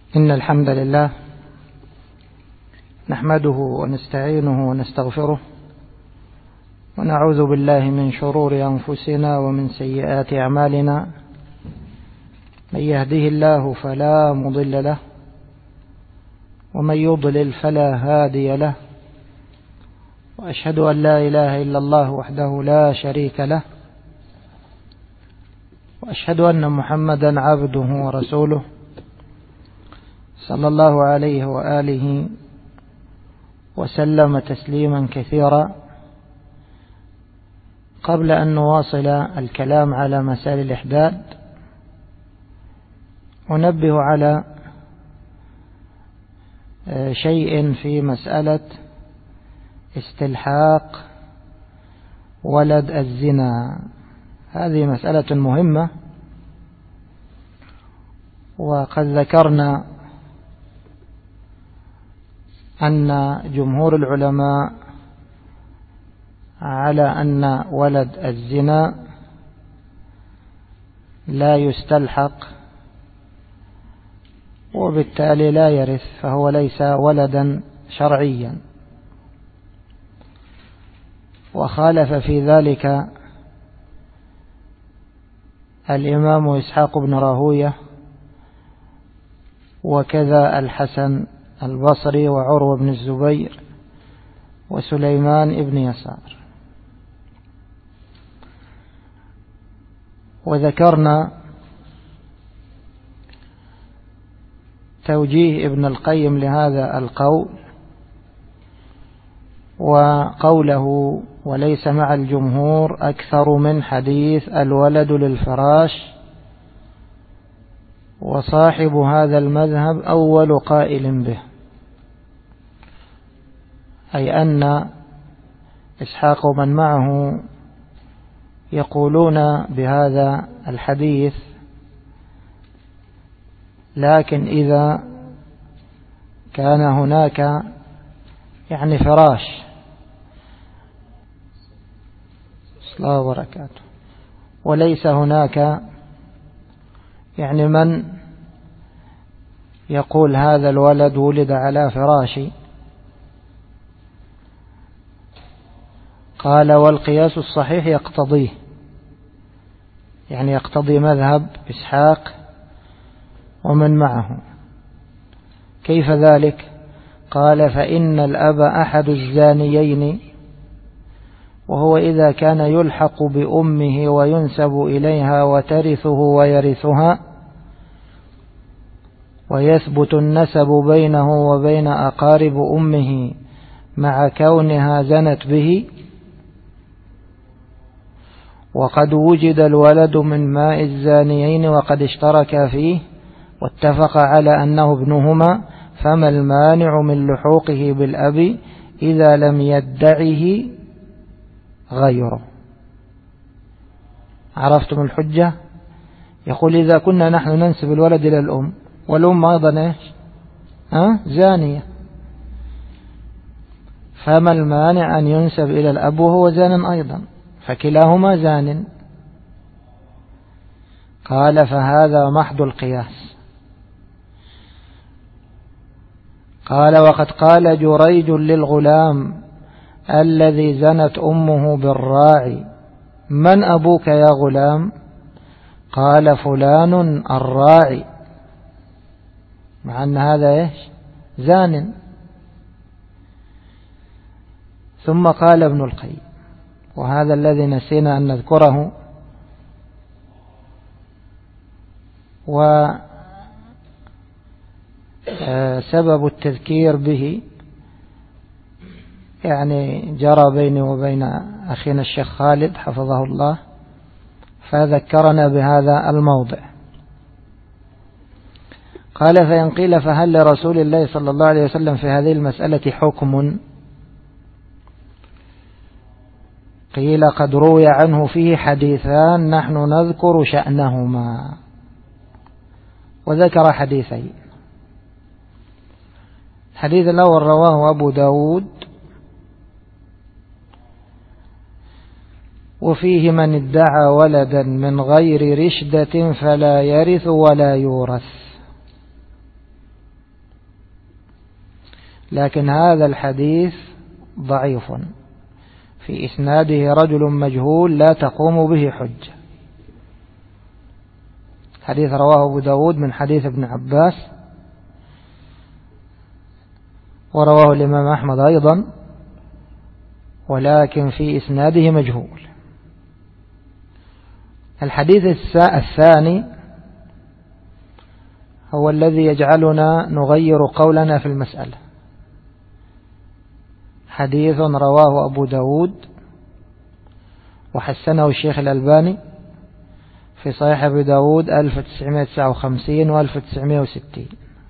إن الحمد لله نحمده ونستعينه ونستغفره ونعوذ بالله من شرور أنفسنا ومن سيئات أعمالنا. من يهده الله فلا مضل له ومن يضلل فلا هادي له، وأشهد أن لا إله إلا الله وحده لا شريك له، وأشهد أن محمدا عبده ورسوله صلى الله عليه وآله وسلم تسليما كثيرا. قبل أن نواصل الكلام على مسائل الإحداد، أنبه على شيء في مسألة استلحاق ولد الزنا. هذه مسألة مهمة، وقد ذكرنا أن جمهور العلماء على أن ولد الزنا لا يستلحق وبالتالي لا يرث، فهو ليس ولدا شرعيا. وخالف في ذلك الإمام إسحاق بن راهوية وكذا الحسن البصري وعروة بن الزبير وسليمان بن يسار. وذكرنا توجيه ابن القيم لهذا القول، وقوله وليس مع الجمهور أكثر من حديث الولد للفراش، وصاحب هذا المذهب أول قائل به، أي أن إسحاق ومن معه يقولون بهذا الحديث، لكن إذا كان هناك فراش الله وبركاته، وليس هناك من يقول هذا الولد ولد على فراشي. قال والقياس الصحيح يقتضيه، يقتضي مذهب إسحاق ومن معه. كيف ذلك؟ قال فإن الأب أحد الزانيين، وهو إذا كان يلحق بأمه وينسب إليها وترثه ويرثها، ويثبت النسب بينه وبين أقارب أمه مع كونها زنت به، وقد وجد الولد من ماء الزانيين وقد اشتركا فيه واتفق على أنه ابنهما، فما المانع من لحوقه بالأب إذا لم يدعه غيره؟ عرفتم الحجة؟ يقول إذا كنا نحن ننسب الولد إلى الأم، والأم أيضا زانية، فما المانع أن ينسب إلى الأب وهو زان أيضا، فكلاهما زان. قال فهذا محض القياس. قال وقد قال جريج للغلام الذي زنت أمه بالراعي من أبوك يا غلام؟ قال فلان الراعي، مع أن هذا زان. ثم قال ابن القيم، وهذا الذي نسينا أن نذكره، وسبب التذكير به جرى بيني وبين أخينا الشيخ خالد حفظه الله، فذكرنا بهذا الموضع. قال فإن قيل فهل لرسول الله صلى الله عليه وسلم في هذه المسألة حكم؟ قيل قد روي عنه فيه حديثان نحن نذكر شأنهما، وذكر حديثين. الحديث الأول رواه أبو داود، وفيه من ادعى ولدا من غير رشدة فلا يرث ولا يورث. لكن هذا الحديث ضعيف، في إسناده رجل مجهول لا تقوم به حجة. حديث رواه أبو داود من حديث ابن عباس، ورواه الإمام أحمد أيضا، ولكن في إسناده مجهول. الحديث الثاني هو الذي يجعلنا نغير قولنا في المسألة. حديث رواه أبو داود وحسنه الشيخ الألباني في صحيح أبي داود 1959 و 1960.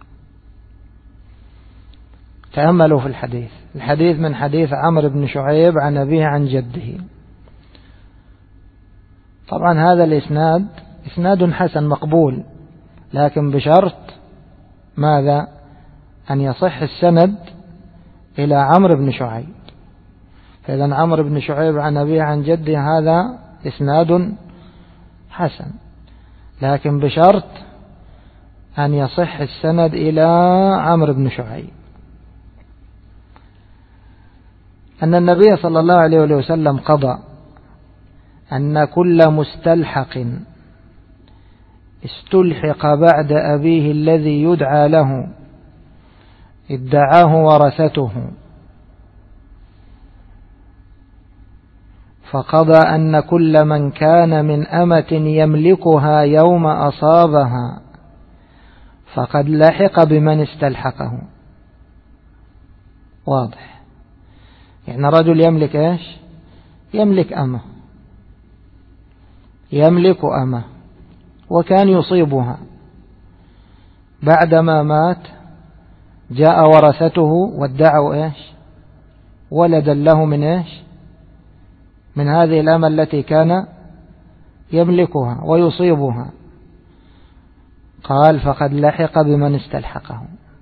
تأملوا في الحديث من حديث عمرو بن شعيب عن أبيه عن جده. طبعا هذا الإسناد إسناد حسن مقبول، لكن بشرط ماذا؟ أن يصح السند إلى عمرو بن شعيب. فإذا عمرو بن شعيب عن أبيه عن جده هذا إسناد حسن، لكن بشرط أن يصح السند إلى عمرو بن شعيب. أن النبي صلى الله عليه وسلم قضى أن كل مستلحق استلحق بعد أبيه الذي يدعى له ادعاه ورثته، فقضى أن كل من كان من أمة يملكها يوم أصابها فقد لحق بمن استلحقه. واضح؟ يعني رجل يملك إيش؟ يملك أمة، يملك أمة وكان يصيبها، بعدما مات جاء ورثته وادعوا إيش؟ ولدا له من إيش؟ من هذه الأمة التي كان يملكها ويصيبها. قال فقد لحق بمن استلحقه.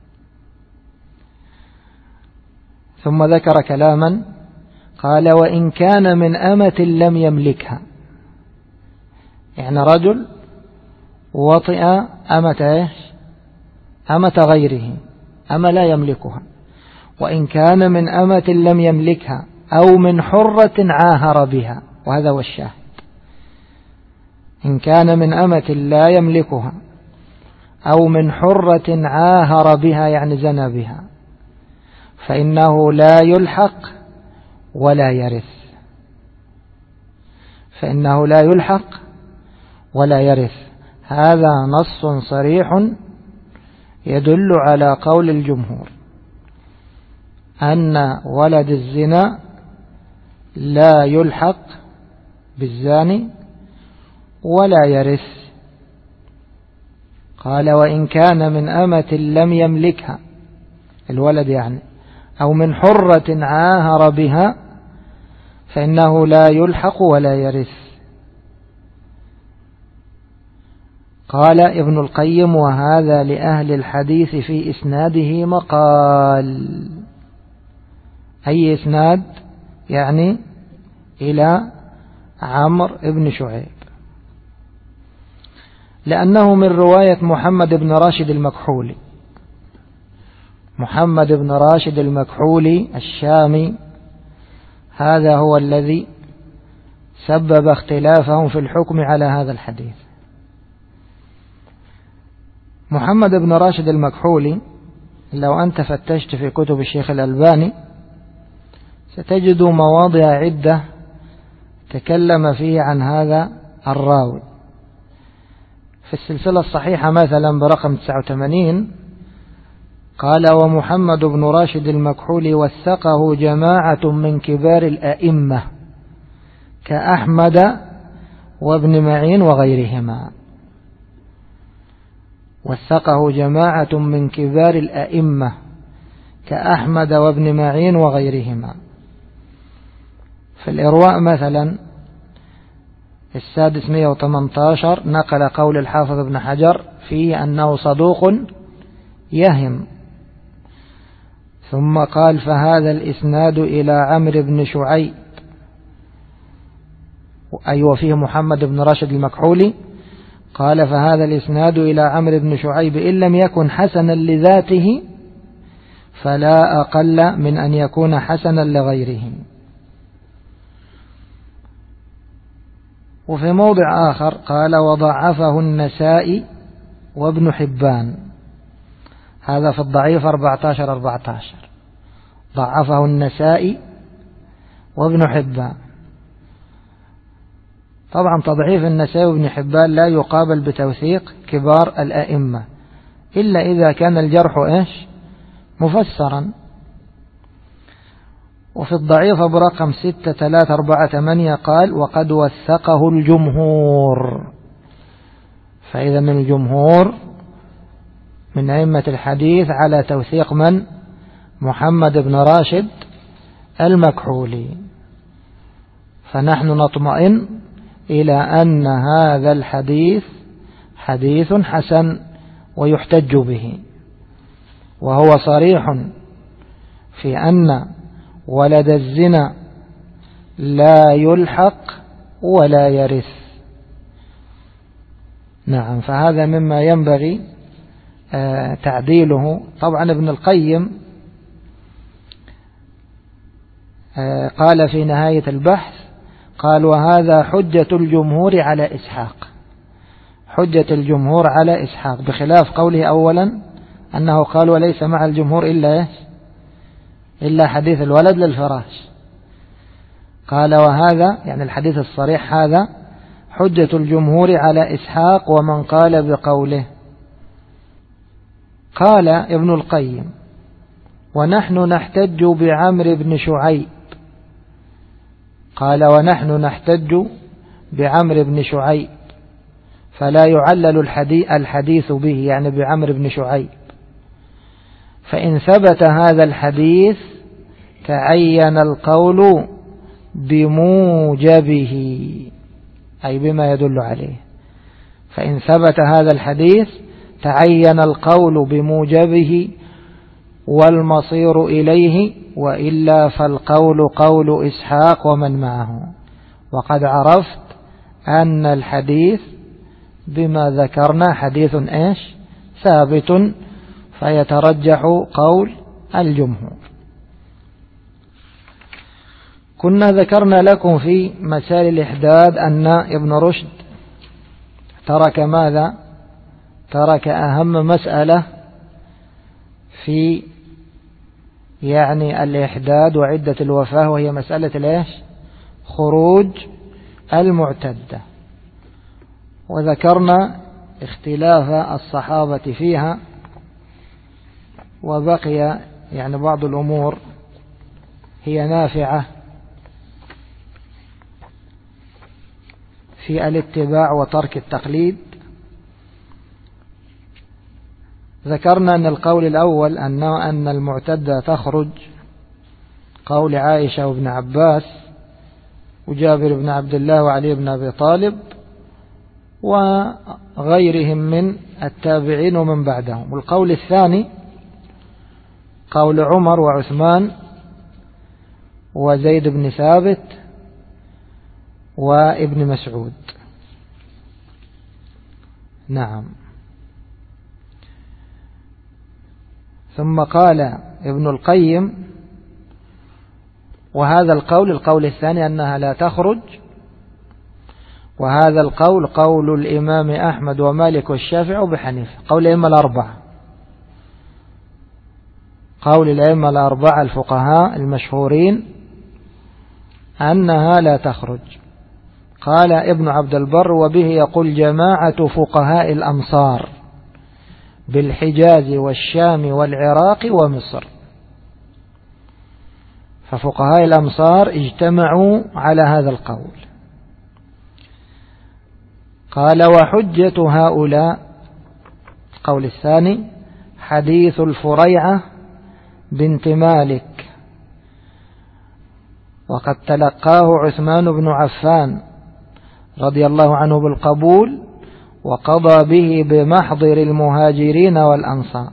ثم ذكر كلاما قال وإن كان من أمة لم يملكها، يعني رجل وطئ أمة إيش؟ أمة غيره، أمة لا يملكها. وإن كان من أمة لم يملكها أو من حرة عاهر بها، وهذا هو الشاهد. إن كان من أمة لا يملكها أو من حرة عاهر بها يعني زنى بها، فإنه لا يلحق ولا يرث. فإنه لا يلحق ولا يرث. هذا نص صريح يدل على قول الجمهور أن ولد الزنا لا يلحق بالزاني ولا يرث. قال وإن كان من أمة لم يملكها، الولد يعني، أو من حرة عاهر بها، فإنه لا يلحق ولا يرث. قال ابن القيم وهذا لأهل الحديث في إسناده مقال. أي إسناد؟ يعني إلى عمرو بن شعيب، لأنه من رواية محمد بن راشد المكحولي. محمد بن راشد المكحولي الشامي هذا هو الذي سبب اختلافهم في الحكم على هذا الحديث. محمد بن راشد المكحولي لو أنت فتشت في كتب الشيخ الألباني ستجد مواضع عدة تكلم فيه عن هذا الراوي. في السلسلة الصحيحة مثلا برقم 89 قال ومحمد بن راشد المكحولي وثقه جماعة من كبار الأئمة كأحمد وابن معين وغيرهما. وثقه جماعة من كبار الأئمة كأحمد وابن معين وغيرهما. في الإرواء مثلا 618 نقل قول الحافظ ابن حجر فيه أنه صدوق يهم. ثم قال فهذا الإسناد إلى عمرو بن شعيب، أي وفيه محمد بن راشد المكحولي. قال فهذا الإسناد إلى عمرو بن شعيب إن لم يكن حسنا لذاته فلا أقل من أن يكون حسنا لغيره. وفي موضع آخر قال وضعفه النسائي وابن حبان، هذا في الضعيف 14 ضعفه النسائي وابن حبان. طبعا تضعيف النسائي وابن حبان لا يقابل بتوثيق كبار الأئمة إلا إذا كان الجرح مفسرا. وفي الضعيف برقم 6348 قال وقد وثقه الجمهور. فإذا من الجمهور من أئمة الحديث على توثيق من؟ محمد بن راشد المكحولي. فنحن نطمئن إلى أن هذا الحديث حديث حسن ويحتج به، وهو صريح في أن ولد الزنا لا يلحق ولا يرث. نعم، فهذا مما ينبغي تعديله. طبعا ابن القيم قال في نهاية البحث قال وهذا حجة الجمهور على إسحاق، حجة الجمهور على إسحاق، بخلاف قوله أولا أنه قال وليس مع الجمهور إلا حديث الولد للفراش. قال وهذا يعني الحديث الصريح هذا حجة الجمهور على إسحاق ومن قال بقوله. قال ابن القيم ونحن نحتج بعمرو بن شعيب، قال ونحن نحتج بعمرو بن شعيب فلا يعلل الحديث به، يعني بعمرو بن شعيب، فإن ثبت هذا الحديث تعين القول بموجبه، أي بما يدل عليه. فإن ثبت هذا الحديث تعين القول بموجبه والمصير إليه، وإلا فالقول قول إسحاق ومن معه. وقد عرفت أن الحديث بما ذكرنا حديث ثابت، فيترجح قول الجمهور. كنا ذكرنا لكم في مسائل الإحداد أن ابن رشد ترك ماذا؟ ترك أهم مسألة في يعني الإحداد وعدة الوفاة، وهي مسألة خروج المعتدة. وذكرنا اختلاف الصحابة فيها، وبقي يعني بعض الأمور هي نافعة في الاتباع وترك التقليد. ذكرنا أن القول الأول أن المعتدة تخرج، قول عائشة وابن عباس وجابر بن عبد الله وعلي بن أبي طالب وغيرهم من التابعين ومن بعدهم. والقول الثاني قول عمر وعثمان وزيد بن ثابت وابن مسعود. نعم. ثم قال ابن القيم وهذا القول الثاني أنها لا تخرج، وهذا القول قول الإمام أحمد ومالك والشافعي وأبي حنيفة، قول الأئمة الأربعة، قول الأئمة الأربعة الفقهاء المشهورين أنها لا تخرج. قال ابن عبد البر وبه يقول جماعة فقهاء الأمصار بالحجاز والشام والعراق ومصر. ففقهاء الأمصار اجتمعوا على هذا القول. قال وحجة هؤلاء القول الثاني حديث الفريعة بنت مالك، وقد تلقاه عثمان بن عفان رضي الله عنه بالقبول، وقضى به بمحضر المهاجرين والأنصار،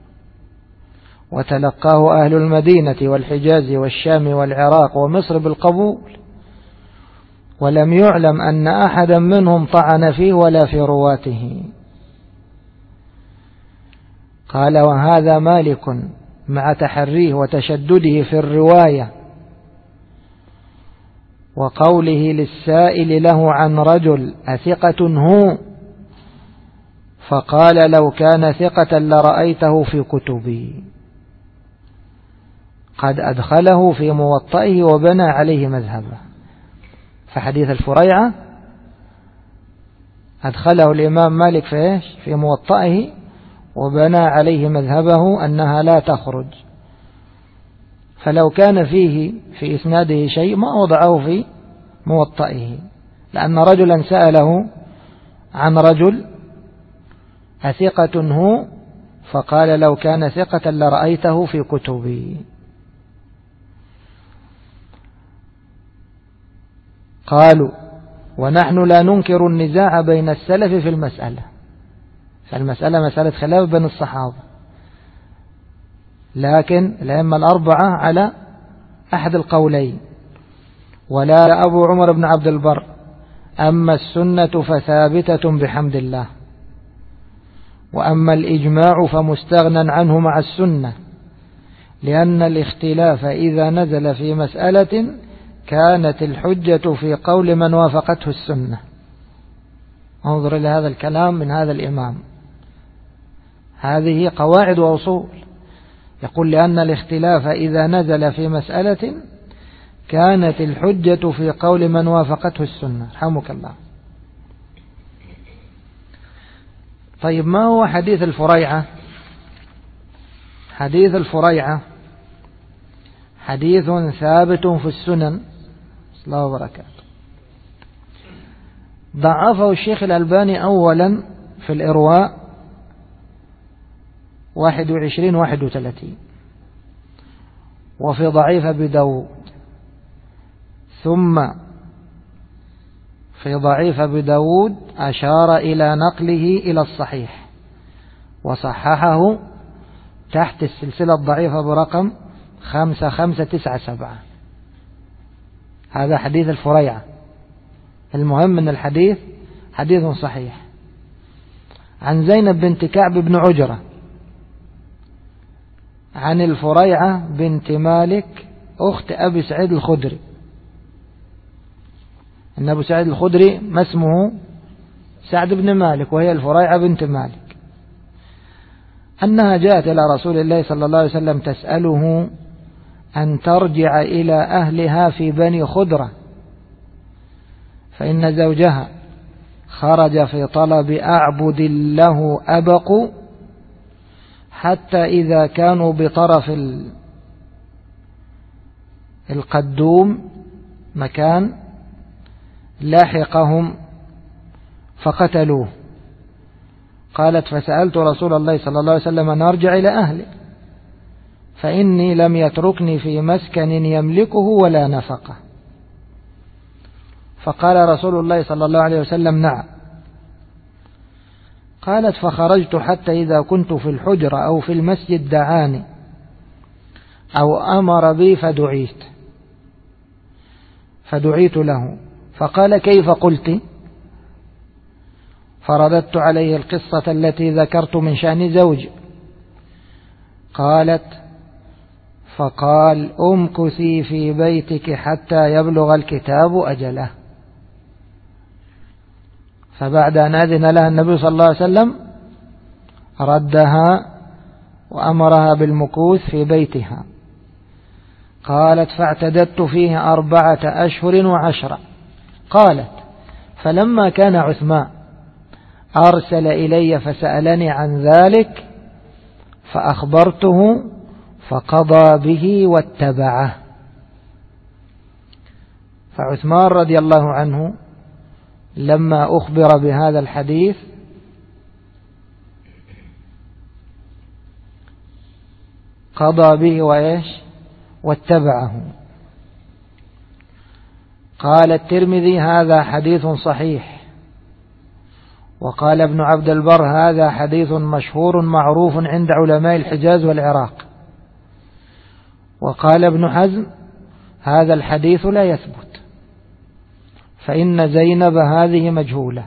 وتلقاه أهل المدينة والحجاز والشام والعراق ومصر بالقبول، ولم يعلم أن أحدا منهم طعن فيه ولا في رواته. قال وهذا مالك مع تحريه وتشدده في الرواية وقوله للسائل له عن رجل أثقة هو، فقال لو كان ثقة لرأيته في كتبي، قد أدخله في موطئه وبنى عليه مذهبه. فحديث الفريعة أدخله الإمام مالك في موطئه وبنى عليه مذهبه أنها لا تخرج. فلو كان فيه في إسناده شيء ما وضعه في موطئه، لأن رجلا سأله عن رجل أثقة هو، فقال لو كان ثقة لرأيته في كتبي. قالوا ونحن لا ننكر النزاع بين السلف في المسألة، فالمسألة مسألة خلاف بين الصحابة، لكن الأئمة الأربعة على أحد القولين. ولا أبو عمر بن عبد البر أما السنة فثابتة بحمد الله، وأما الإجماع فمستغنى عنه مع السنة، لأن الاختلاف إذا نزل في مسألة كانت الحجة في قول من وافقته السنة. انظر إلى هذا الكلام من هذا الإمام، هذه قواعد وأصول. يقول لأن الاختلاف إذا نزل في مسألة كانت الحجة في قول من وافقته السنة. رحمك الله. طيب ما هو حديث الفريعة؟ حديث الفريعة حديث ثابت في السنن. الله وبركاته. ضعفه الشيخ الألباني أولا في الإرواء 21-31، وفي ضعيف أبي داود، ثم في ضعيف أبي داود أشار إلى نقله إلى الصحيح وصححه تحت السلسلة الضعيفة برقم 5597. هذا حديث الفريعة. المهم أن الحديث حديث صحيح. عن زينب بنت كعب بن عجرة عن الفريعة بنت مالك أخت أبي سعيد الخدري. أن أبو سعيد الخدري ما اسمه سعد بن مالك، وهي الفريعة بنت مالك، أنها جاءت إلى رسول الله صلى الله عليه وسلم تسأله أن ترجع إلى أهلها في بني خدرة، فإن زوجها خرج في طلب أعبد له أبق، حتى إذا كانوا بطرف القدوم مكان لاحقهم فقتلوه. قالت فسألت رسول الله صلى الله عليه وسلم أن أرجع إلى أهلي، فإني لم يتركني في مسكن يملكه ولا نفقه. فقال رسول الله صلى الله عليه وسلم نعم. قالت فخرجت حتى إذا كنت في الحجرة أو في المسجد دعاني أو أمر بي فدعيت له، فقال كيف قلت؟ فرددت عليه القصة التي ذكرت من شأن زوجي. قالت فقال أمكثي في بيتك حتى يبلغ الكتاب أجله. فبعد أن أذن لها النبي صلى الله عليه وسلم ردها وأمرها بالمكوث في بيتها. قالت فاعتددت فيه 4 أشهر و10. قالت فلما كان عثمان أرسل إلي فسألني عن ذلك فأخبرته فقضى به واتبعه. فعثمان رضي الله عنه لما أخبر بهذا الحديث قضى به واتبعه. قال الترمذي هذا حديث صحيح، وقال ابن عبد البر هذا حديث مشهور معروف عند علماء الحجاز والعراق. وقال ابن حزم هذا الحديث لا يثبت، فإن زينب هذه مجهولة.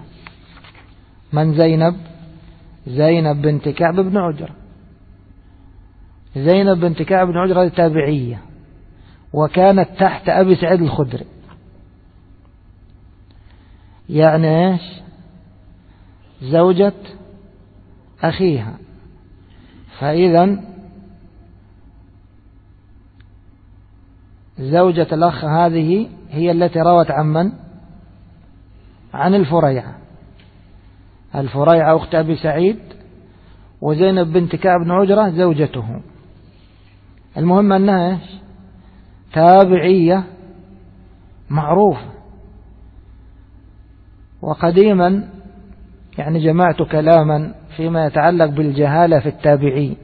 من زينب؟ زينب بنت كعب بن عجرة. زينب بنت كعب بن عجرة تابعية، وكانت تحت أبي سعيد الخدري، يعني إيش؟ زوجة أخيها. فإذا زوجة الأخ هذه هي التي روت عن من؟ عن الفريعة. الفريعة أخت أبي سعيد، وزينب بنت كعب بن عجرة زوجته. المهم أنها إيش؟ تابعية معروفة. وقديما يعني جمعت كلاما فيما يتعلق بالجهالة في التابعين،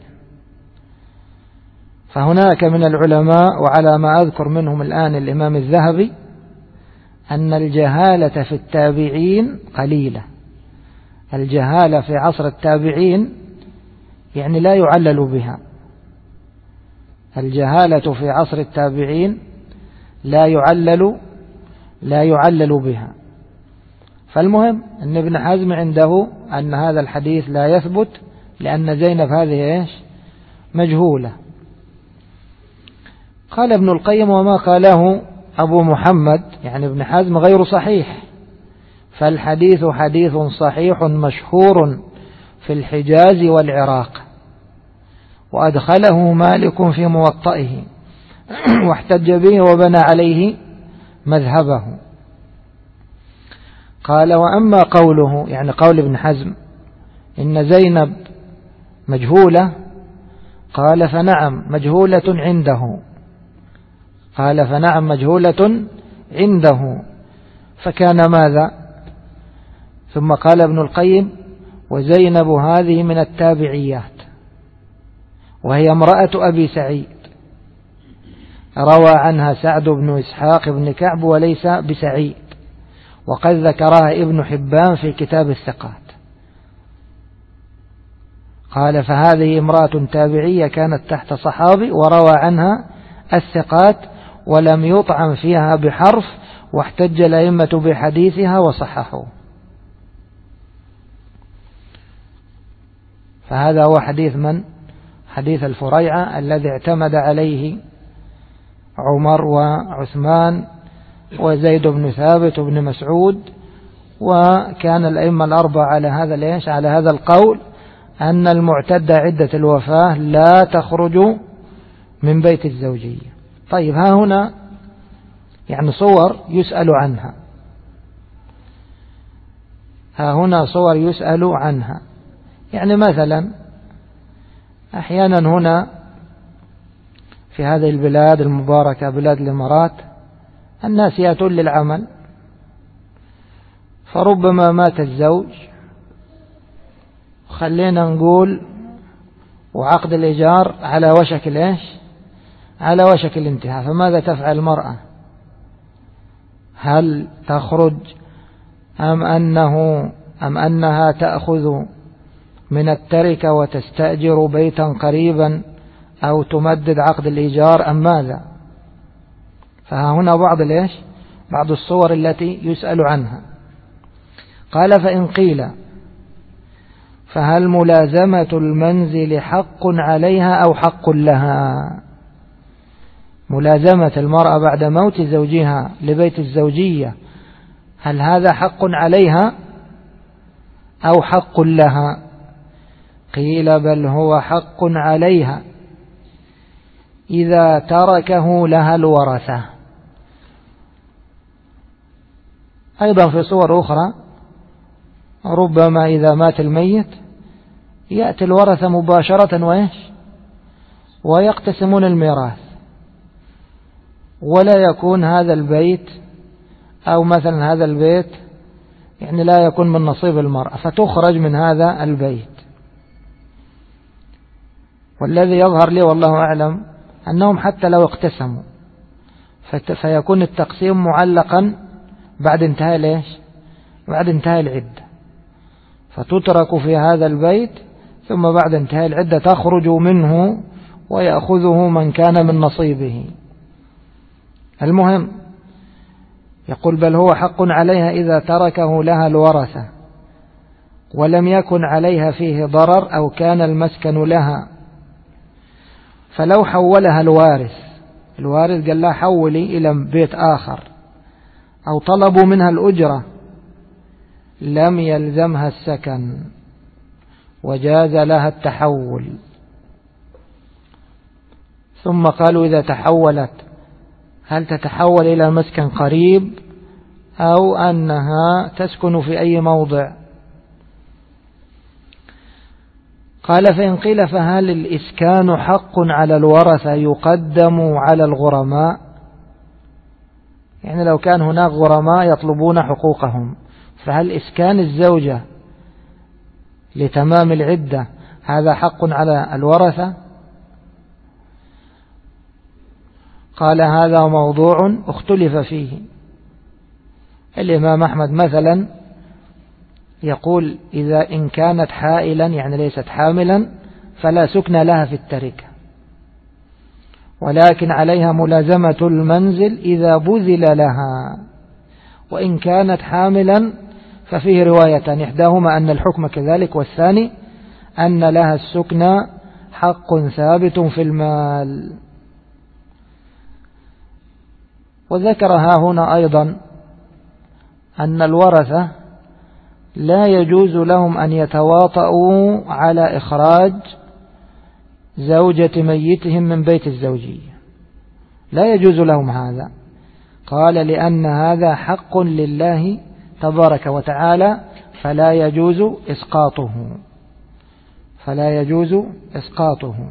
فهناك من العلماء وعلى ما أذكر منهم الآن الإمام الذهبي أن الجهالة في التابعين قليلة. الجهالة في عصر التابعين يعني لا يعلل بها. الجهالة في عصر التابعين لا يعلل بها. فالمهم أن ابن حزم عنده أن هذا الحديث لا يثبت، لأن زينب هذه إيش؟ مجهولة. قال ابن القيم: وما قاله أبو محمد يعني ابن حزم غير صحيح، فالحديث حديث صحيح مشهور في الحجاز والعراق، وأدخله مالك في موطئه واحتج به وبنى عليه مذهبه. قال: وأما قوله يعني قول ابن حزم إن زينب مجهولة، قال: فنعم مجهولة عنده. قال: فنعم مجهولة عنده. فكان ماذا؟ ثم قال ابن القيم: وزينب هذه من التابعيات، وهي امرأة أبي سعيد، روى عنها سعد بن إسحاق بن كعب وليس بسعيد، وقد ذكرها ابن حبان في كتاب الثقات. قال: فهذه امرأة تابعية كانت تحت صحابي، وروى عنها الثقات، ولم يطعن فيها بحرف، واحتج الأئمة بحديثها وصححوه. فهذا هو حديث من؟ حديث الفريعة الذي اعتمد عليه عمر وعثمان وزيد بن ثابت وابن مسعود، وكان الأئمة الأربعة على هذا القول أن المعتدة عدة الوفاة لا تخرج من بيت الزوجية. طيب، ها هنا يعني صور يسأل عنها، ها هنا صور يسأل عنها. يعني مثلا أحيانا هنا في هذه البلاد المباركة بلاد الإمارات الناس يأتون للعمل، فربما مات الزوج، خلينا نقول وعقد الإيجار على وشك الإيش؟ على وشك الانتهاء. فماذا تفعل المرأة؟ هل تخرج أم أنها تأخذ من التركة وتستأجر بيتا قريبا أو تمدد عقد الإيجار أم ماذا؟ فهنا بعض الصور التي يسأل عنها. قال: فإن قيل فهل ملازمة المنزل حق عليها أو حق لها؟ ملازمة المرأة بعد موت زوجها لبيت الزوجية، هل هذا حق عليها أو حق لها؟ قيل: بل هو حق عليها إذا تركه لها الورثة. أيضا في صور أخرى ربما إذا مات الميت يأتي الورثة مباشرة ويقتسمون الميراث، ولا يكون هذا البيت أو مثلا هذا البيت يعني لا يكون من نصيب المرأة، فتخرج من هذا البيت. والذي يظهر لي والله أعلم أنهم حتى لو اقتسموا فيكون التقسيم معلقا بعد انتهاء بعد انتهاء العدة، فتترك في هذا البيت، ثم بعد انتهاء العدة تخرج منه ويأخذه من كان من نصيبه. المهم يقول: بل هو حق عليها إذا تركه لها الورثة ولم يكن عليها فيه ضرر أو كان المسكن لها، فلو حولها الوارث قال لها حولي إلى بيت آخر أو طلبوا منها الأجرة لم يلزمها السكن وجاز لها التحول. ثم قالوا إذا تحولت هل تتحول إلى مسكن قريب أو أنها تسكن في أي موضع؟ قال فإن قيل فهل الإسكان حق على الورثة يقدم على الغرماء؟ يعني لو كان هناك غرماء يطلبون حقوقهم، فهل إسكان الزوجة لتمام العدة هذا حق على الورثة؟ قال هذا موضوع اختلف فيه. الإمام أحمد مثلا يقول إذا إن كانت حائلا يعني ليست حاملا فلا سكن لها في التركة، ولكن عليها ملازمة المنزل إذا بذل لها. وإن كانت حاملا ففيه روايتان، إحداهما أن الحكم كذلك، والثاني أن لها السكن حق ثابت في المال. وذكرها هنا أيضا أن الورثة لا يجوز لهم أن يتواطؤوا على إخراج زوجة ميتهم من بيت الزوجية، لا يجوز لهم هذا. قال لأن هذا حق لله تبارك وتعالى فلا يجوز إسقاطه.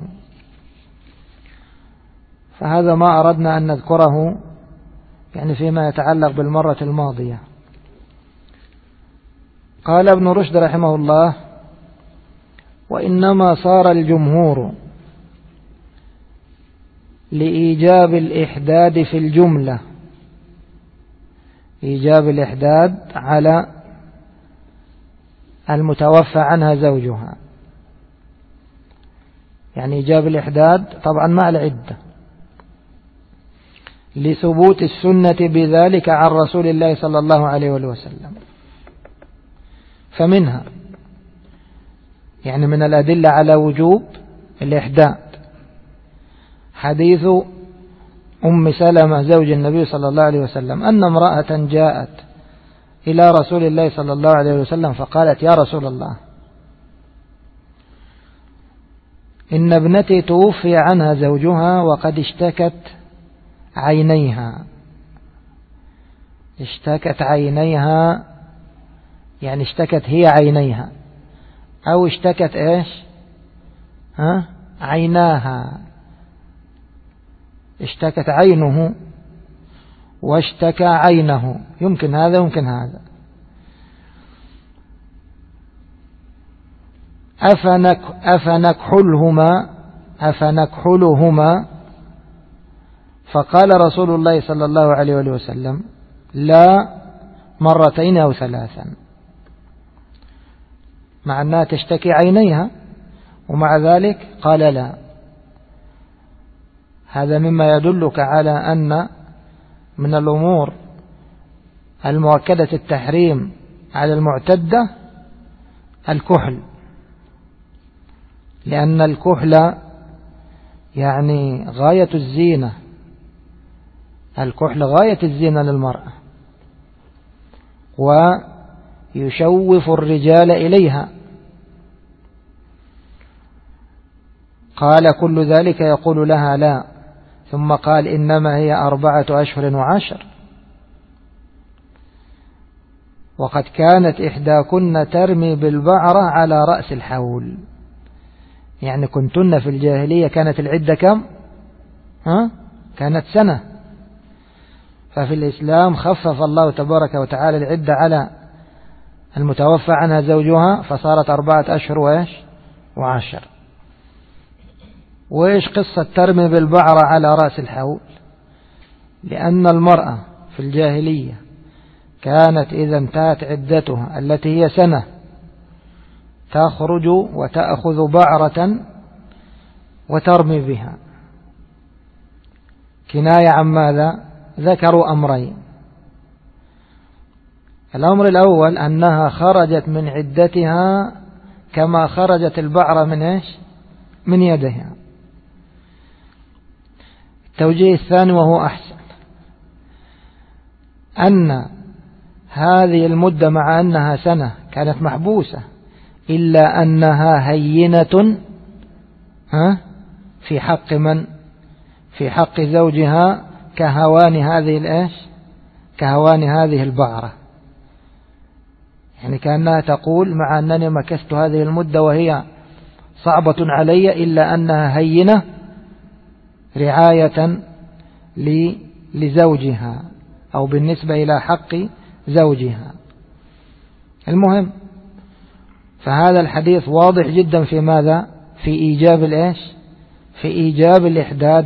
فهذا ما أردنا أن نذكره يعني فيما يتعلق بالمرة الماضية. قال ابن رشد رحمه الله وإنما صار الجمهور لإيجاب الإحداد في الجملة، إيجاب الإحداد على المتوفى عنها زوجها، يعني إيجاب الإحداد طبعا مع العدة، لثبوت السنة بذلك عن رسول الله صلى الله عليه وسلم. فمنها يعني من الأدلة على وجوب الإحداد حديث أم سلمة زوج النبي صلى الله عليه وسلم أن امرأة جاءت إلى رسول الله صلى الله عليه وسلم فقالت يا رسول الله إن ابنتي توفي عنها زوجها وقد اشتكت عينيها. يعني اشتكت هي عينيها أو اشتكت إيش عيناها، اشتكت عينه واشتكى عينه، يمكن هذا يمكن هذا. أفنكحلهما فقال رسول الله صلى الله عليه وسلم لا، مرتين أو ثلاثا، مع أنها تشتكي عينيها ومع ذلك قال لا. هذا مما يدلك على أن من الأمور المؤكدة التحريم على المعتدة الكحل، لأن الكحل يعني غاية الزينة، الكحل غاية الزينة للمرأة ويشوف الرجال إليها. قال كل ذلك يقول لها لا، ثم قال إنما هي 4 أشهر و10. وقد كانت إحداكن ترمي بالبعرة على رأس الحول، يعني كنتن في الجاهلية كانت العدة كم؟ كانت سنة. ففي الإسلام خفف الله تبارك وتعالى العدة على المتوفى عنها زوجها فصارت 4 أشهر و10. وإيش قصة ترمي بالبعرة على رأس الحول؟ لأن المرأة في الجاهلية كانت إذا انتهت عدتها التي هي سنة تخرج وتأخذ بعرة وترمي بها، كناية عن ماذا؟ ذكروا أمرين. الأمر الأول أنها خرجت من عدتها كما خرجت البعرة من إيش؟ من يدها. التوجيه الثاني وهو أحسن، أن هذه المدة مع أنها سنة كانت محبوسة إلا أنها هينة في حق من؟ في حق زوجها كهوان هذه الإيش؟ كهوان هذه البعرة. يعني كأنها تقول مع أنني مكثت هذه المدة وهي صعبة علي إلا أنها هينة رعاية لزوجها أو بالنسبة إلى حق زوجها. المهم، فهذا الحديث واضح جدا في ماذا؟ في إيجاب الإيش؟ في إيجاب الإحداد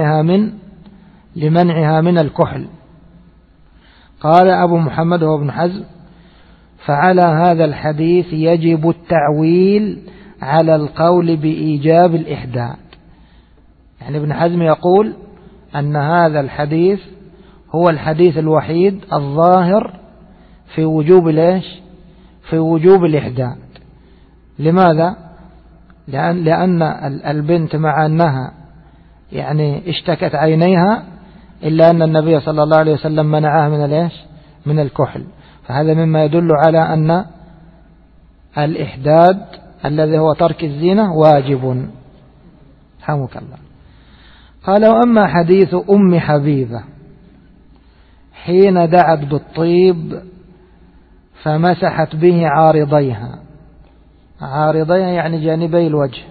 لمنعها من الكحل. قال أبو محمد وابن حزم: فعلى هذا الحديث يجب التعويل على القول بإيجاب الإحداد. يعني ابن حزم يقول أن هذا الحديث هو الحديث الوحيد الظاهر في وجوب الإيش؟ في وجوب الإحداد. لماذا؟ لأن البنت مع أنها يعني اشتكت عينيها إلا أن النبي صلى الله عليه وسلم منعها من الإيش؟ من الكحل. فهذا مما يدل على أن الإحداد الذي هو ترك الزينة واجب. رحمك الله. قال: وأما حديث أم حبيبة حين دعت بالطيب فمسحت به عارضيها. عارضيها يعني جانبي الوجه.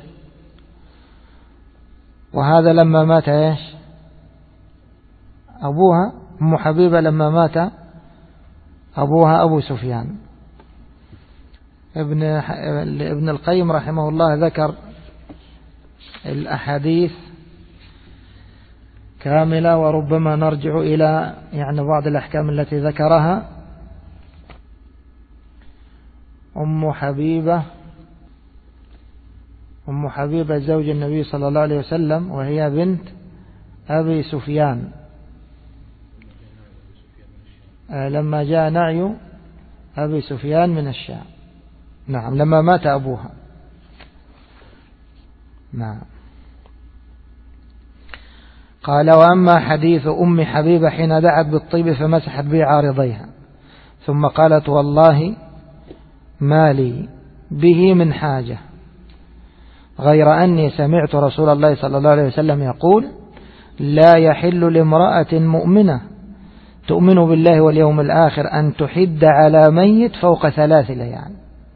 وهذا لما مات إيش؟ أبوها. أم حبيبة لما مات أبوها أبو سفيان. ابن القيم رحمه الله ذكر الأحاديث كاملة، وربما نرجع إلى يعني بعض الأحكام التي ذكرها. أم حبيبة زوج النبي صلى الله عليه وسلم، وهي بنت أبي سفيان لما جاء نعي أبي سفيان من الشام. نعم، لما مات أبوها. نعم. قال: وأما حديث أم حبيبة حين دعت بالطيب فمسحت به عارضيها ثم قالت: والله ما لي به من حاجة غير أني سمعت رسول الله صلى الله عليه وسلم يقول: لا يحل لامرأة مؤمنة تؤمن بالله واليوم الآخر أن تحد على ميت فوق 3 ليال.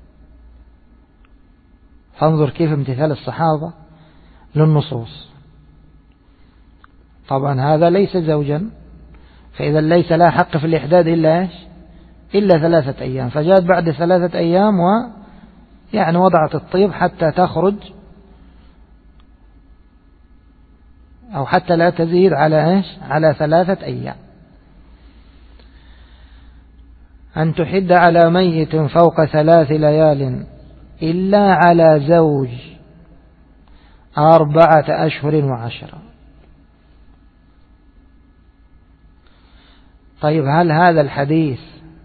فانظر كيف امتثال الصحابة للنصوص. طبعا هذا ليس زوجا، فإذا ليس لا حق في الإحداد إلا إيش؟ إلا 3 أيام. فجاءت بعد 3 أيام يعني وضعت الطيب حتى تخرج، أو حتى لا تزيد على إيش؟ على 3 أيام. أن تحد على ميت فوق 3 ليال إلا على زوج 4 أشهر و10. طيب، هل هذا الحديث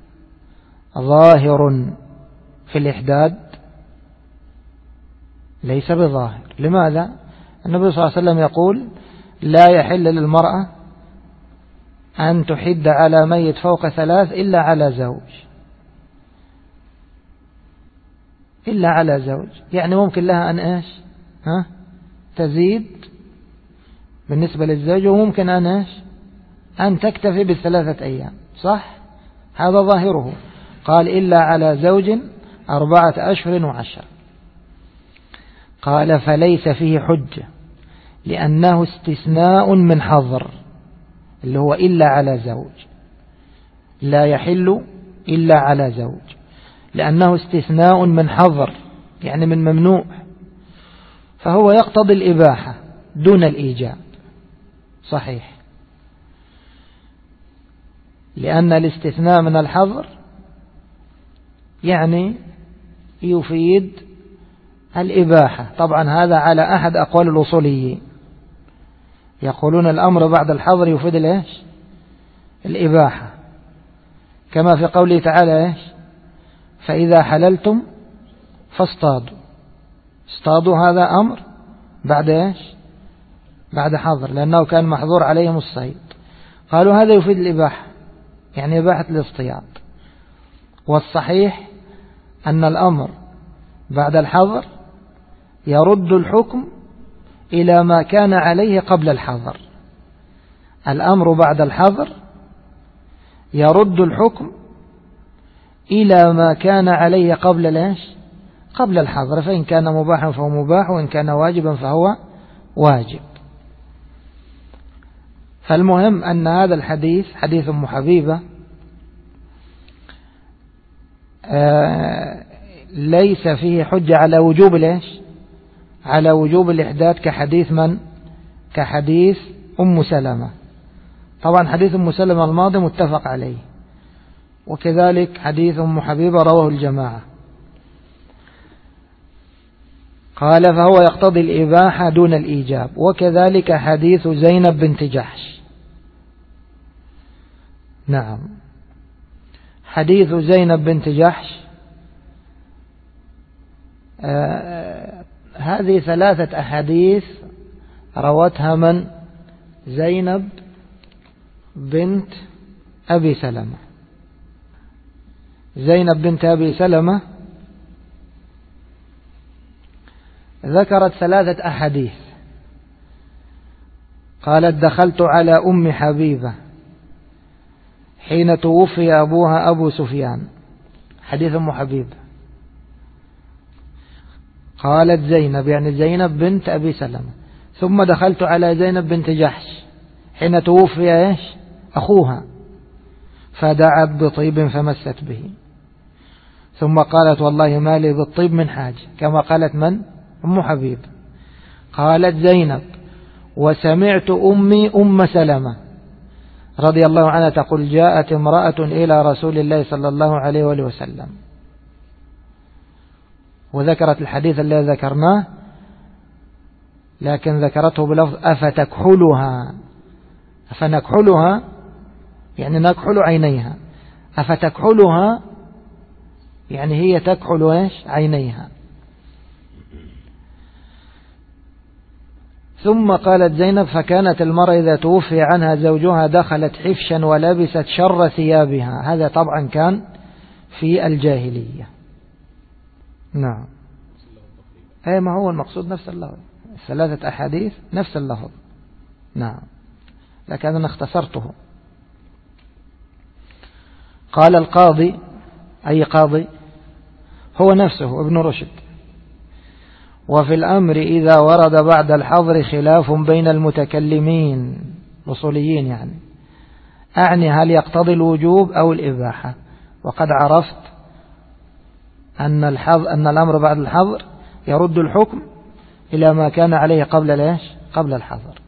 ظاهر في الإحداد؟ ليس بظاهر. لماذا؟ النبي صلى الله عليه وسلم يقول: لا يحل للمرأة أن تحد على ميت فوق 3 إلا على زوج. إلا على زوج، يعني ممكن لها أن إيش؟ تزيد بالنسبة للزوج، وممكن أن إيش؟ أن تكتفي ب3 أيام. صح؟ هذا ظاهره. قال: إلا على زوج 4 أشهر و10. قال: فليس فيه حجة لأنه استثناء من حظر، اللي هو إلا على زوج. لا يحل إلا على زوج لأنه استثناء من حظر، يعني من ممنوع، فهو يقتضي الإباحة دون الإيجاب. صحيح، لأن الاستثناء من الحظر يعني يفيد الإباحة. طبعا هذا على أحد أقوال الأصوليين، يقولون الأمر بعد الحظر يفيد الإيش؟ الإباحة، كما في قوله تعالى إيش؟ فإذا حللتم فاصطادوا. اصطادوا هذا أمر بعد إيش؟ بعد حظر، لأنه كان محظور عليهم الصيد. قالوا هذا يفيد الإباحة، يعني إباحة الاصطياد. والصحيح أن الأمر بعد الحظر يرد الحكم إلى ما كان عليه قبل الحظر. الأمر بعد الحظر يرد الحكم إلى ما كان عليه قبل الحظر، فإن كان مباحا فهو مباح، وإن كان واجبا فهو واجب. فالمهم أن هذا الحديث حديث أم حبيبة ليس فيه حجة على وجوب على وجوب الإحداث كحديث أم سلمة. طبعا حديث أم سلمة الماضي متفق عليه، وكذلك حديث أم حبيبة رواه الجماعة. قال فهو يقتضي الإباحة دون الإيجاب، وكذلك حديث زينب بنت جحش. نعم، حديث زينب بنت جحش هذه 3 أحاديث روتها من؟ زينب بنت أبي سلمة. زينب بنت أبي سلمة ذكرت 3 أحاديث. قالت دخلت على أم حبيبة حين توفي أبوها أبو سفيان، حديث أم حبيبة. قالت زينب، يعني زينب بنت أبي سلمة. ثم دخلت على زينب بنت جحش حين توفي أخوها، فدعت بطيب فمست به، ثم قالت والله ما لي بالطيب من حاجة، كما قالت من؟ أم حبيب. قالت زينب وسمعت أمي أم سلمة رضي الله عنها تقول جاءت امرأة إلى رسول الله صلى الله عليه وآله وسلم، وذكرت الحديث الذي ذكرناه، لكن ذكرته بلفظ أفتكحلها. أفنكحلها يعني نكحل عينيها، أفتكحلها يعني هي تكحل عينيها. ثم قالت زينب فكانت المرأة إذا توفي عنها زوجها دخلت حفشا ولبست شر ثيابها. هذا طبعا كان في الجاهلية. نعم، أي ما هو المقصود نفس اللفظ، 3 أحاديث نفس اللفظ. نعم، لكن أنا اختصرته. قال القاضي، أي قاضي؟ هو نفسه ابن رشد. وفي الأمر إذا ورد بعد الحظر خلاف بين المتكلمين الأصوليين، يعني أعني هل يقتضي الوجوب أو الإباحة. وقد عرفت أن الأمر بعد الحظر يرد الحكم إلى ما كان عليه قبل الحظر.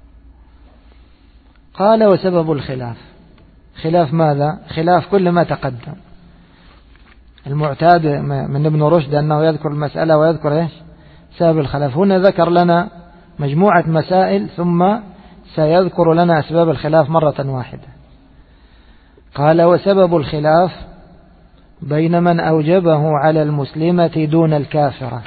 قال وسبب الخلاف، خلاف ماذا؟ خلاف كل ما تقدم. المعتاد من ابن رشد أنه يذكر المسألة ويذكر سبب الخلاف. هنا ذكر لنا مجموعة مسائل ثم سيذكر لنا أسباب الخلاف مرة واحدة. قال وسبب الخلاف بين من أوجبه على المسلمة دون الكافرة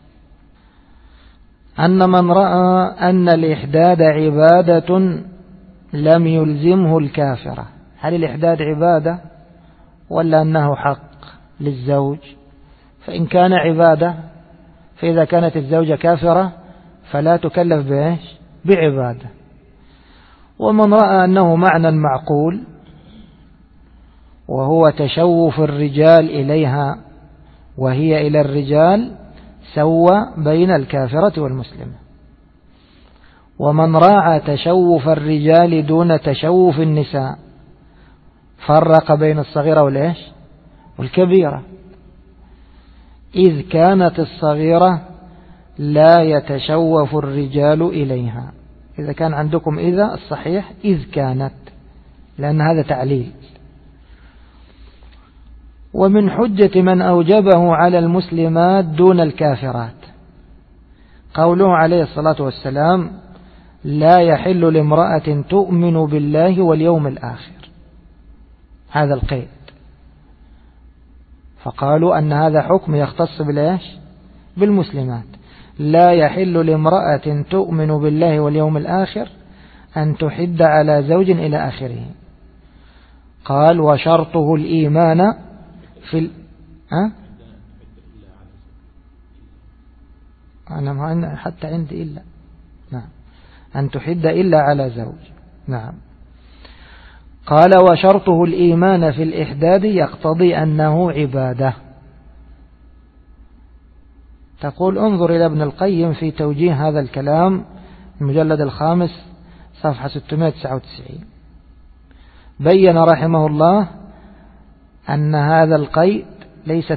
أن من رأى أن الإحداد عبادة لم يلزمه الكافرة. هل الإحداد عبادة ولا أنه حق للزوج؟ فإن كان عبادة، فإذا كانت الزوجة كافرة فلا تكلف بعبادة. ومن رأى أنه معنى معقول وهو تشوف الرجال إليها وهي إلى الرجال سوى بين الكافرة والمسلمة. ومن راعى تشوف الرجال دون تشوف النساء فرق بين الصغيرة والكبيرة، إذ كانت الصغيرة لا يتشوف الرجال إليها. إذا كان عندكم إذا الصحيح إذ كانت، لأن هذا تعليل. ومن حجة من أوجبه على المسلمات دون الكافرات قوله عليه الصلاة والسلام لا يحل لامرأة تؤمن بالله واليوم الآخر، هذا القيد. فقالوا أن هذا حكم يختص بالمسلمات، لا يحل لامرأة تؤمن بالله واليوم الآخر أن تحد على زوج إلى آخره. قال وشرطه الإيمان في أنا حتى عندي إلا نعم أن تحد إلا على زوج. نعم. قال وشرطه الإيمان في الإحداد يقتضي أنه عبادة. تقول انظر إلى ابن القيم في توجيه هذا الكلام المجلد 5 صفحة 699. بين رحمه الله أن هذا القيد ليس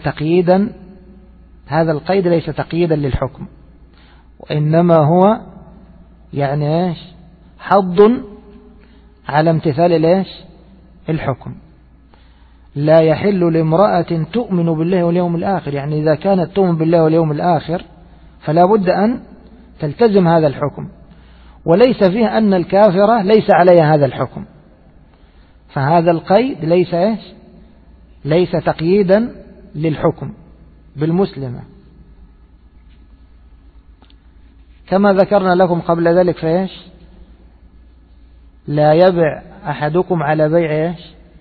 تقييدا للحكم، وإنما هو يعني إيش حض على امتثال الحكم. لا يحل لامرأة تؤمن بالله واليوم الآخر، يعني إذا كانت تؤمن بالله واليوم الآخر فلا بد أن تلتزم هذا الحكم، وليس فيه أن الكافرة ليس عليها هذا الحكم. فهذا القيد ليس تقييدا للحكم بالمسلمة، كما ذكرنا لكم قبل ذلك فإيش لا يبع أحدكم على بيع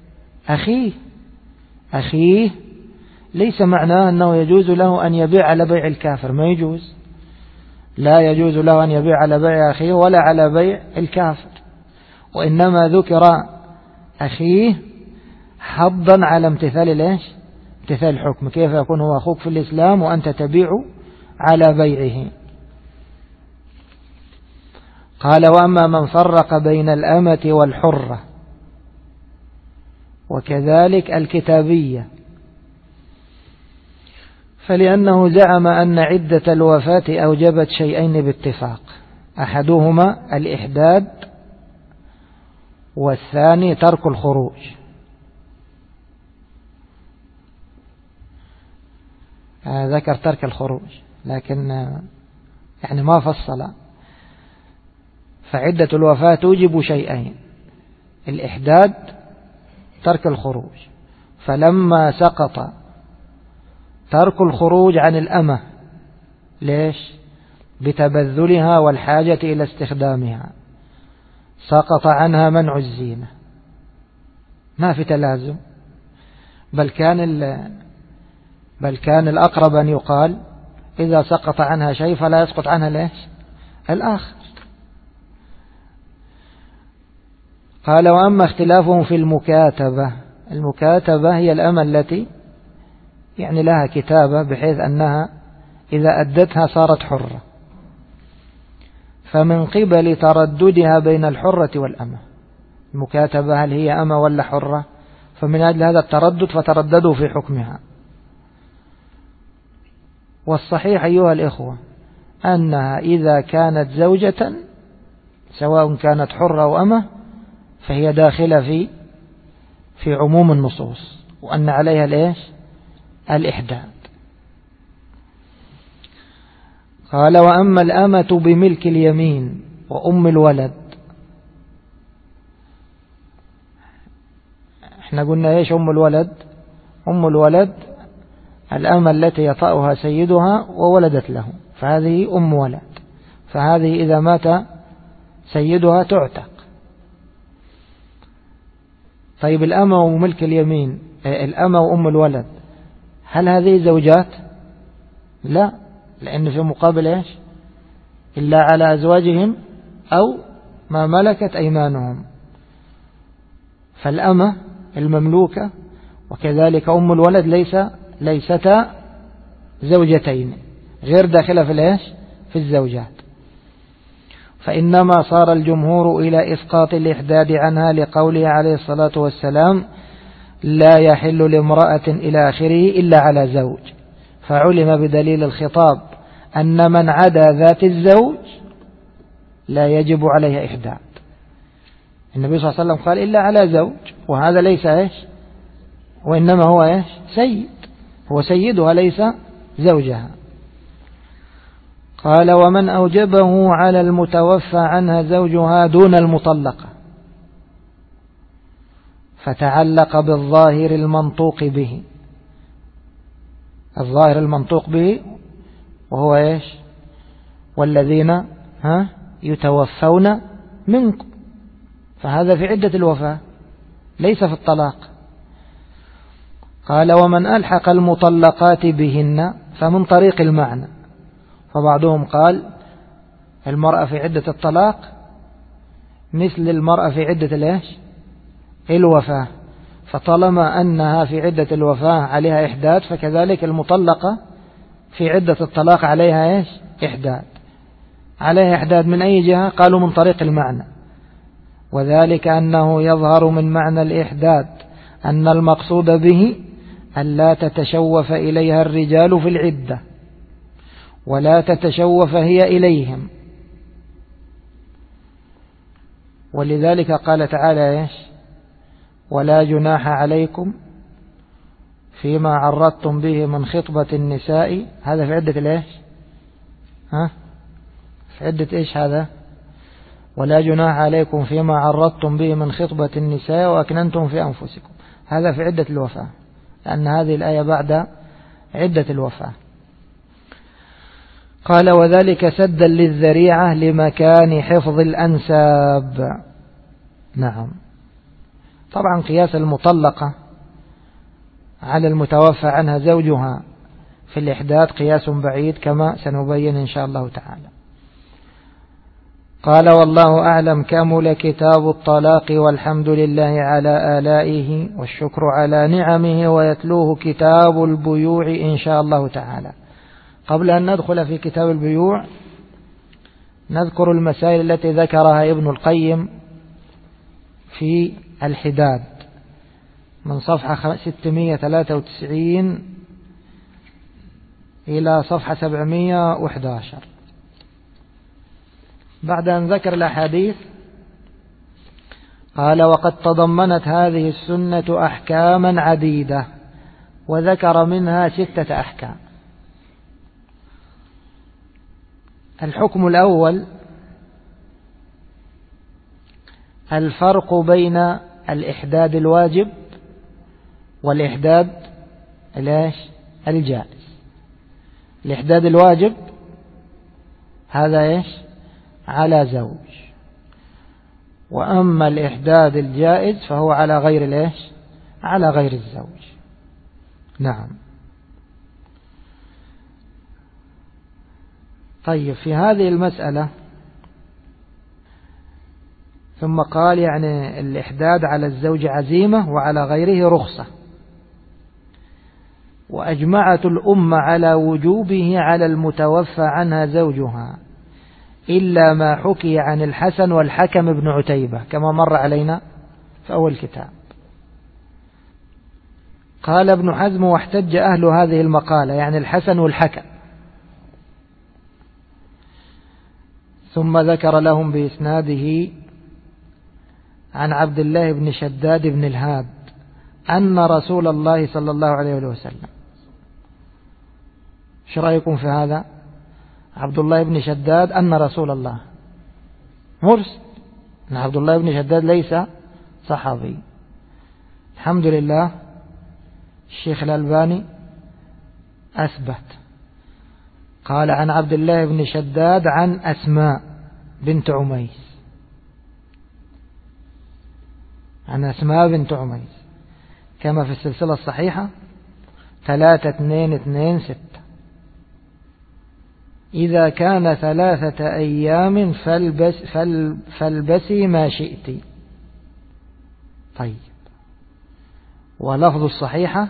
أخيه ليس معناه أنه يجوز له أن يبيع على بيع الكافر، ما يجوز، لا يجوز له أن يبيع على بيع أخيه ولا على بيع الكافر، وإنما ذكر أخيه حضا على امتثال الحكم. كيف يكون هو أخوك في الإسلام وأنت تبيع على بيعه؟ قال وأما من فرق بين الأمة والحرة وكذلك الكتابية فلأنه زعم أن عدة الوفاة أوجبت شيئين باتفاق، أحدهما الإحداد والثاني ترك الخروج. ذكر ترك الخروج لكن يعني ما فصل. فعدة الوفاة توجب شيئين، الإحداد ترك الخروج. فلما سقط ترك الخروج عن الأمة ليش؟ بتبذلها والحاجة إلى استخدامها، سقط عنها منع الزينة، ما في تلازم، بل كان الأقرب أن يقال إذا سقط عنها شيء فلا يسقط عنها الآخر. قال وأما اختلافهم في المكاتبة هي الأمة التي يعني لها كتابة بحيث أنها إذا أدتها صارت حرة، فمن قبل ترددها بين الحرة والأمة، المكاتبة هل هي أمة ولا حرة، فمن أجل هذا التردد فترددوا في حكمها. والصحيح أيها الإخوة أنها إذا كانت زوجة سواء كانت حرة أو أمة فهي داخلة في عموم النصوص، وأن عليها الإحداد. قال وأما الأمة بملك اليمين وأم الولد، احنا قلنا أم الولد؟ أم الولد الأمة التي يطأها سيدها وولدت له، فهذه أم ولد، فهذه إذا مات سيدها تعتق. طيب الأمة وملك اليمين، الأمة وأم الولد، هل هذه زوجات؟ لا، لأن في مقابل إلا على أزواجهم أو ما ملكت أيمانهم. فالأمة المملوكة وكذلك أم الولد ليستا زوجتين، غير داخلة في الزوجات. فإنما صار الجمهور إلى إسقاط الإحداد عنها لقوله عليه الصلاة والسلام لا يحل لامرأة إلى آخره إلا على زوج، فعلم بدليل الخطاب أن من عدا ذات الزوج لا يجب عليه إحداد. النبي صلى الله عليه وسلم قال إلا على زوج، وهذا ليس وإنما هو سيد، هو سيدها ليس زوجها. قال ومن أوجبه على المتوفى عنها زوجها دون المطلقة فتعلق بالظاهر المنطوق به، الظاهر المنطوق به وهو والذين يتوفون منكم، فهذا في عدة الوفاة ليس في الطلاق. قال ومن ألحق المطلقات بهن فمن طريق المعنى، فبعضهم قال المرأة في عدة الطلاق مثل المرأة في عدة الوفاة، فطالما أنها في عدة الوفاة عليها إحداد فكذلك المطلقة في عدة الطلاق عليها إحداد. عليها إحداد من أي جهة؟ قالوا من طريق المعنى، وذلك أنه يظهر من معنى الإحداد أن المقصود به أن لا تتشوف إليها الرجال في العدة ولا تتشوف هي إليهم، ولذلك قال تعالى ولا جناح عليكم فيما عرضتم به من خطبة النساء. هذا في عدة في عدة هذا؟ ولا جناح عليكم فيما عرضتم به من خطبة النساء وأكننتم في أنفسكم. هذا في عدة الوفاة، لأن هذه الآية بعد عدة الوفاة. قال وذلك سدا للذريعة لمكان حفظ الأنساب. نعم، طبعا قياس المطلقة على المتوفى عنها زوجها في الإحداث قياس بعيد كما سنبين إن شاء الله تعالى. قال والله أعلم. كمل كتاب الطلاق والحمد لله على آلائه والشكر على نعمه، ويتلوه كتاب البيوع إن شاء الله تعالى. قبل أن ندخل في كتاب البيوع نذكر المسائل التي ذكرها ابن القيم في الحداد من صفحة 693 إلى صفحة 711. بعد أن ذكر الأحاديث قال وقد تضمنت هذه السنة أحكاما عديدة، وذكر منها 6 أحكام. الحكم الأول الفرق بين الإحداد الواجب والإحداد الجائز. الإحداد الواجب هذا على زوج، وأما الإحداد الجائز فهو على غير على غير الزوج. نعم. طيب، في هذه المسألة ثم قال الإحداد على الزوج عزيمة وعلى غيره رخصة، وأجمعت الأمة على وجوبه على المتوفى عنها زوجها إلا ما حكي عن الحسن والحكم بن عتيبة كما مر علينا في أول كتاب. قال ابن حزم واحتج أهل هذه المقالة الحسن والحكم، ثم ذكر لهم بإسناده عن عبد الله بن شداد بن الهاد أن رسول الله صلى الله عليه وسلم. ايش رأيكم في هذا؟ عبد الله بن شداد أن رسول الله مرسل، أن عبد الله بن شداد ليس صحابي. الحمد لله الشيخ الألباني أثبت، قال عن عبد الله بن شداد عن أسماء بنت عميس، عن أسماء بنت عميس كما في السلسلة الصحيحة 3226. إذا كان 3 أيام فالبسي ما شئت. طيب، ولفظ الصحيحة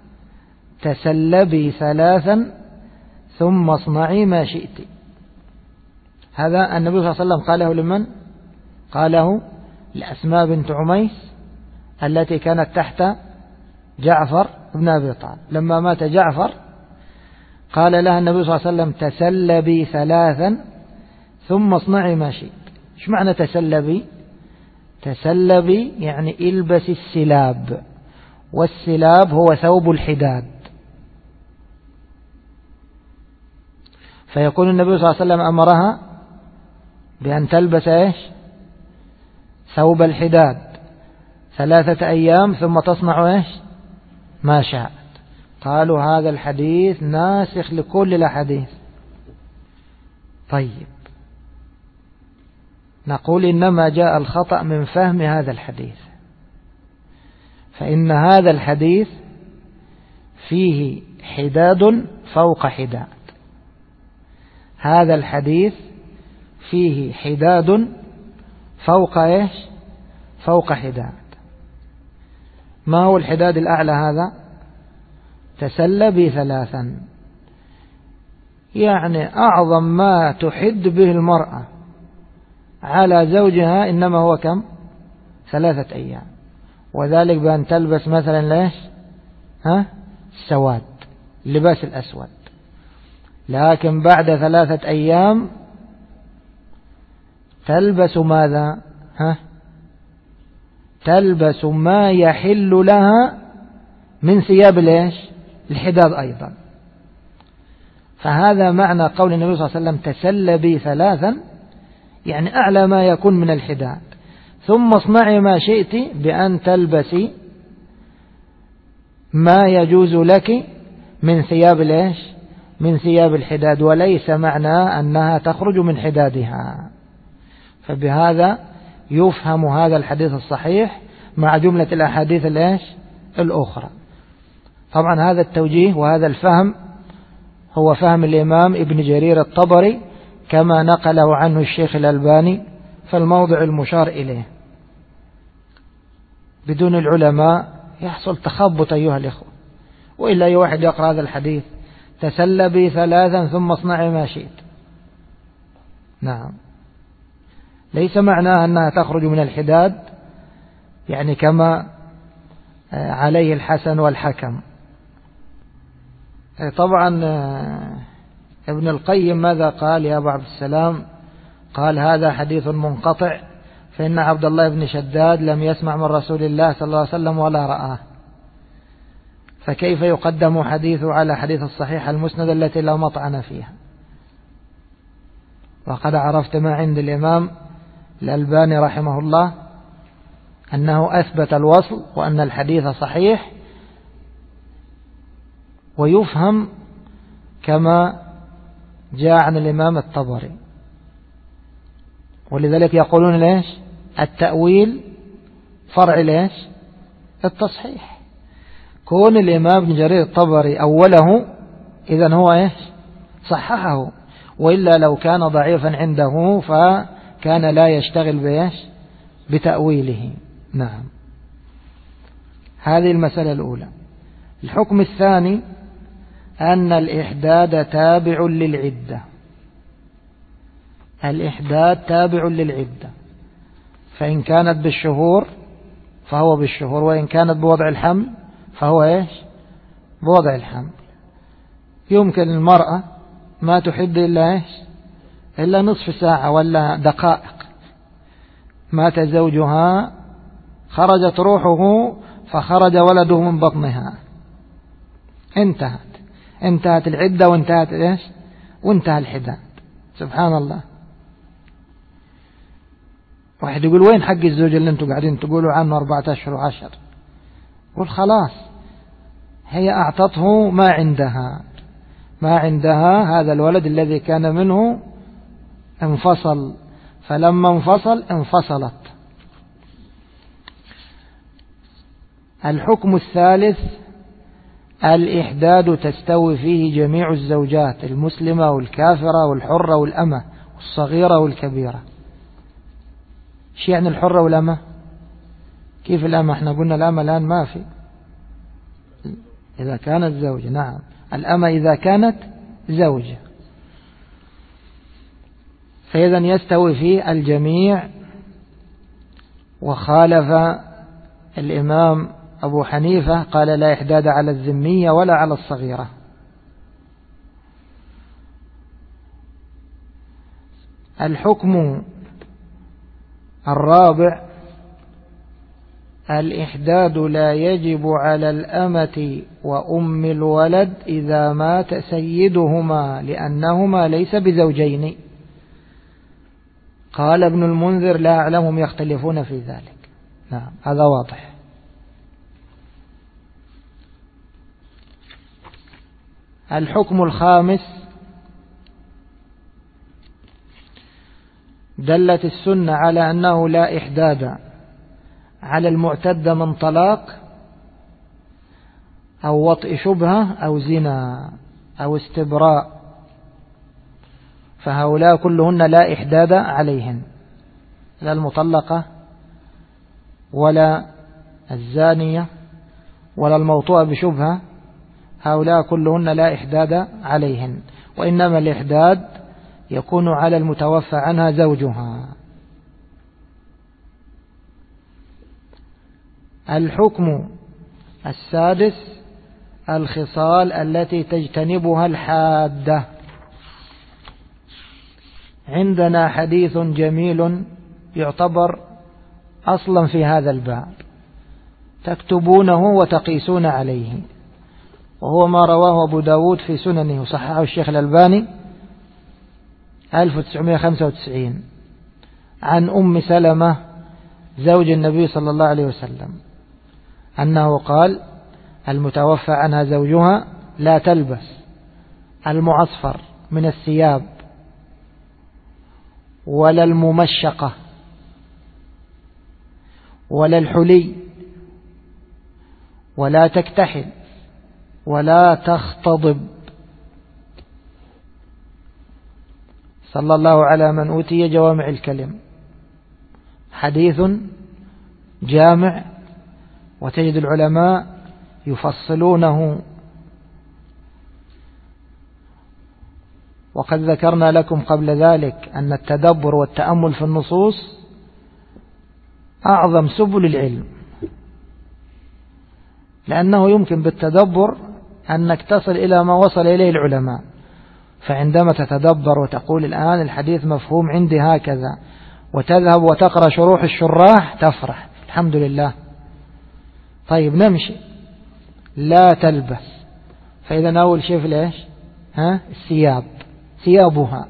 تسلبي 3 ثم اصنعي ما شئت. هذا النبي صلى الله عليه وسلم قاله لمن؟ قاله لأسماء بنت عميس التي كانت تحت جعفر بن أبي طالب. لما مات جعفر قال لها النبي صلى الله عليه وسلم تسلبي 3 ثم اصنعي ما شئت. ايش معنى تسلبي؟ تسلبي البسي السلاب، والسلاب هو ثوب الحداد. فيكون النبي صلى الله عليه وسلم أمرها بأن تلبس ثوب الحداد 3 أيام ثم تصنع ما شاءت. قالوا هذا الحديث ناسخ لكل الأحاديث، طيب، نقول إنما جاء الخطأ من فهم هذا الحديث، فإن هذا الحديث فيه حداد فوق حداد. هذا الحديث فيه حداد فوق إيش؟ فوق حداد. ما هو الحداد الأعلى هذا؟ تسلى بي ثلاثا، يعني أعظم ما تحد به المرأة على زوجها إنما هو كم؟ 3 أيام، وذلك بأن تلبس مثلا ليش؟ السواد، اللباس الأسود. لكن بعد 3 أيام تلبس ماذا؟ تلبس ما يحل لها من ثياب ليش؟ الحداد أيضا. فهذا معنى قول النبي صلى الله عليه وسلم تسل بي ثلاثا، يعني أعلى ما يكون من الحداد. ثم اصنعي ما شئت بأن تلبسي ما يجوز لك من ثياب ليش؟ من ثياب الحداد، وليس معنى أنها تخرج من حدادها. فبهذا يفهم هذا الحديث الصحيح مع جملة الأحاديث ليش؟ الأخرى. طبعا هذا التوجيه وهذا الفهم هو فهم الإمام ابن جرير الطبري كما نقله عنه الشيخ الألباني في الموضع المشار إليه. بدون العلماء يحصل تخبط أيها الإخوة، وإلا أي واحد يقرأ هذا الحديث تسل بي ثلاثا ثم اصنعي ما شئت. نعم، ليس معناها أنها تخرج من الحداد يعني كما عليه الحسن والحكم. طبعا ابن القيم ماذا قال يا أبو عبد السلام؟ قال هذا حديث منقطع، فإن عبد الله بن شداد لم يسمع من رسول الله صلى الله عليه وسلم ولا رآه، فكيف يقدم حديثه على حديث الصحيح المسند التي لا مطعن فيها؟ وقد عرفت ما عند الإمام الألباني رحمه الله أنه أثبت الوصل وأن الحديث صحيح، ويفهم كما جاء عن الإمام الطبري. ولذلك يقولون ليش؟ التأويل فرع ليش؟ التصحيح. كون الإمام ابن جرير الطبري أوله إذن هو إيش؟ صححه، وإلا لو كان ضعيفا عنده فكان لا يشتغل بإيش؟ بتأويله. نعم، هذه المسألة الأولى. الحكم الثاني أن الإحداد تابع للعدة. الإحداد تابع للعدة، فإن كانت بالشهور فهو بالشهور، وإن كانت بوضع الحمل فهو إيش؟ بوضع الحمل. يمكن المرأة ما تحد إلا إيش؟ إلا نصف ساعة ولا دقائق. مات زوجها خرجت روحه فخرج ولده من بطنها، انتهت العدة وانتهت إيش؟ وانتهى الحداد. سبحان الله. واحد يقول وين حق الزوج اللي انتم قاعدين تقولوا عنه 4 أشهر و10؟ قل خلاص، هي أعطته ما عندها هذا الولد الذي كان منه انفصل، فلما انفصلت. الحكم الثالث الإحداد تستوي فيه جميع الزوجات، المسلمة والكافرة والحرة والأمة والصغيرة والكبيرة. شو يعني الحرة والأمة؟ كيف الأمة؟ احنا قلنا الأمة الآن ما في، إذا كانت زوجة. نعم، الأمة إذا كانت زوجة، فإذا يستوي فيه الجميع. وخالف الإمام أبو حنيفة، قال لا إحداد على الذمية ولا على الصغيرة. الحكم الرابع الإحداد لا يجب على الأمة وأم الولد إذا مات سيدهما لأنهما ليس بزوجين. قال ابن المنذر لا أعلمهم يختلفون في ذلك. نعم، هذا واضح. الحكم الخامس دلت السنة على أنه لا إحداد على المعتد من طلاق أو وطئ شبهة أو زنا أو استبراء، فهؤلاء كلهن لا إحداد عليهن، لا المطلقة ولا الزانية ولا الموطوءة بشبهة، هؤلاء كلهن لا إحداد عليهن، وإنما الإحداد يكون على المتوفى عنها زوجها. الحكم السادس الخصال التي تجتنبها الحادة. عندنا حديث جميل يعتبر أصلا في هذا الباب تكتبونه وتقيسون عليه، وهو ما رواه أبو داود في سننه وصححه الشيخ الألباني 1995 عن أم سلمة زوج النبي صلى الله عليه وسلم أنه قال: المتوفى عنها زوجها لا تلبس المعصفر من الثياب ولا الممشقة ولا الحلي ولا تكتحل ولا تختضب. صلى الله على من أوتي جوامع الكلم. حديث جامع، وتجد العلماء يفصلونه، وقد ذكرنا لكم قبل ذلك أن التدبر والتأمل في النصوص أعظم سبل العلم، لأنه يمكن بالتدبر أنك تصل إلى ما وصل إليه العلماء. فعندما تتدبر وتقول الآن الحديث مفهوم عندي هكذا، وتذهب وتقرأ شروح الشراح، تفرح الحمد لله. طيب نمشي. لا تلبس، فإذا أول شيء في ليش الثياب، ثيابها.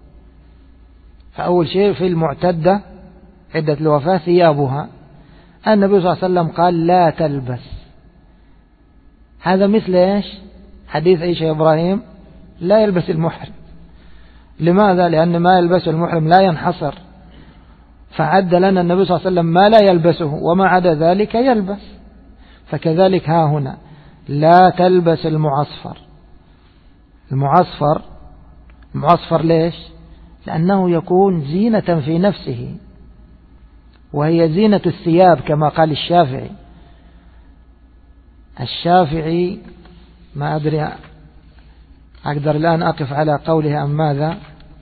فأول شيء في المعتدة عدة الوفاة ثيابها. النبي صلى الله عليه وسلم قال لا تلبس. هذا مثل إيش؟ حديث إيش يا إبراهيم؟ لا يلبس المحرم. لماذا؟ لأن ما يلبس المحرم لا ينحصر، فعد لنا النبي صلى الله عليه وسلم ما لا يلبسه، وما عدا ذلك يلبس. فكذلك ها هنا لا تلبس المعصفر. المعصفر ليش؟ لأنه يكون زينة في نفسه، وهي زينة الثياب كما قال الشافعي ما أدري أقدر الآن أقف على قوله أم ماذا.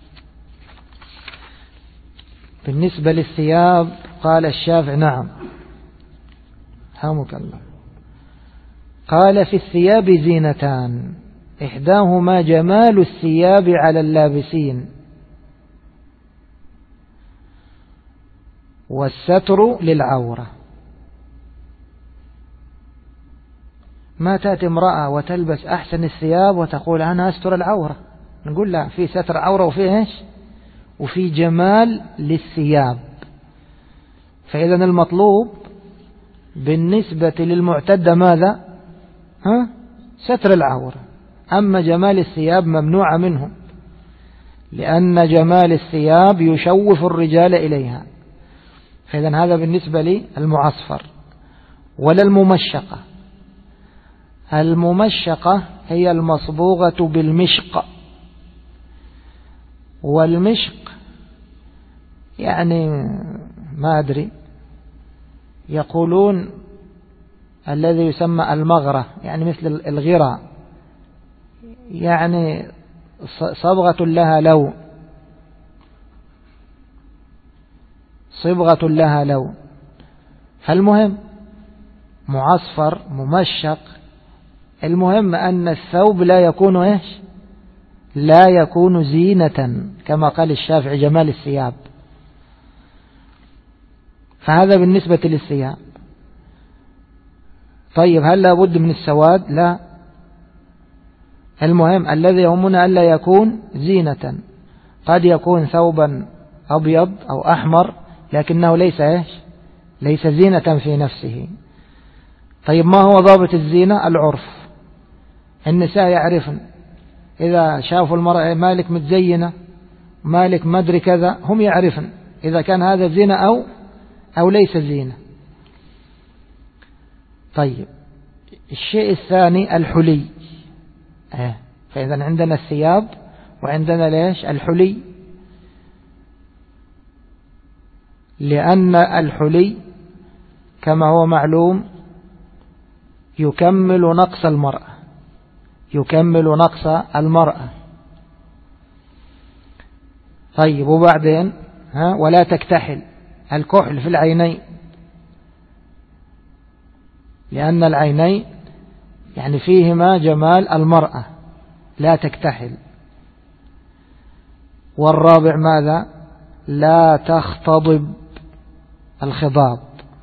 بالنسبة للثياب قال الشافعي نعم حمك الله، قال في الثياب زينتان، إحداهما جمال الثياب على اللابسين، والستر للعورة. ما تأتي امرأة وتلبس أحسن الثياب وتقول أنا أستر العورة، نقول لا، في ستر عورة وفي إيش؟ وفي جمال للثياب. فإذا المطلوب بالنسبة للمعتدة ماذا؟ ستر العورة. أما جمال الثياب ممنوع منه، لأن جمال الثياب يشوف الرجال إليها. فإذا هذا بالنسبة للمعصفر. ولا الممشقة. الممشقة هي المصبوغة بالمشق، والمشق يعني ما أدري، يقولون الذي يسمى المغرة، يعني مثل الغراء، يعني صبغة لها لون، صبغة لها لون. فالمهم معصفر ممشق، المهم أن الثوب لا يكون إيش؟ لا يكون زينة كما قال الشافعي جمال الثياب. فهذا بالنسبة للثياب. طيب هل لا بد من السواد؟ لا، المهم الذي يهمنا ألا يكون زينة. قد يكون ثوبا أبيض أو أحمر لكنه ليس إيش؟ ليس زينة في نفسه. طيب ما هو ضابط الزينة؟ العرف. النساء يعرفن إذا شافوا المرأة مالك متزينة مالك مدري كذا، هم يعرفن إذا كان هذا زينة أو ليس زينة. طيب الشيء الثاني الحلي. فإذا عندنا الثياب وعندنا ليش الحلي، لأن الحلي كما هو معلوم يكمل نقص المرأة، يكمل نقص المرأة. طيب وبعدين ولا تكتحل، الكحل في العينين، لأن العينين يعني فيهما جمال المرأة، لا تكتحل. والرابع ماذا؟ لا تختضب، الخضاب.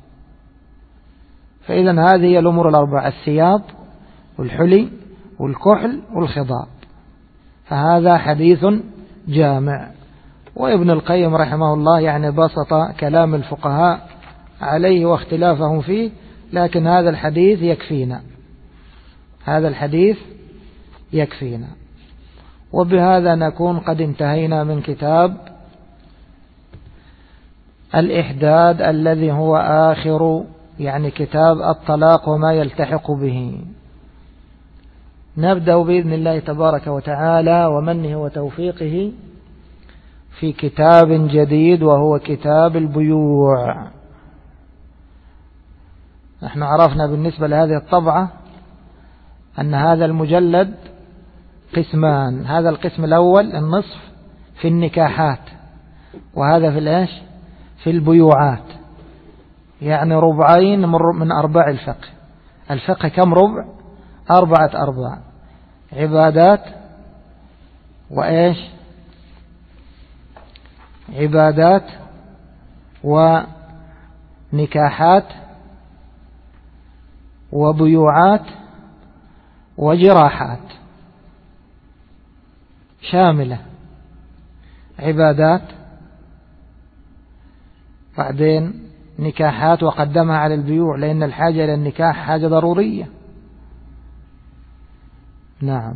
فإذا هذه هي الأمور الأربعة: الثياب والحلي والكحل والخضاب. فهذا حديث جامع. وابن القيم رحمه الله يعني بسط كلام الفقهاء عليه واختلافهم فيه، لكن هذا الحديث يكفينا، هذا الحديث يكفينا. وبهذا نكون قد انتهينا من كتاب الإحداد الذي هو آخر يعني كتاب الطلاق وما يلتحق به. نبدأ بإذن الله تبارك وتعالى ومنه وتوفيقه في كتاب جديد وهو كتاب البيوع. نحن عرفنا بالنسبة لهذه الطبعة أن هذا المجلد قسمان: هذا القسم الأول النصف في النكاحات، وهذا في الإيش؟ في البيوعات، يعني ربعين من أرباع الفقه. الفقه كم ربع؟ 4 أرباع: عبادات وإيش؟ عبادات ونكاحات وبيوعات وجراحات، شاملة: عبادات، بعدين نكاحات وقدمها على البيوع لأن الحاجة إلى النكاح حاجة ضرورية، نعم،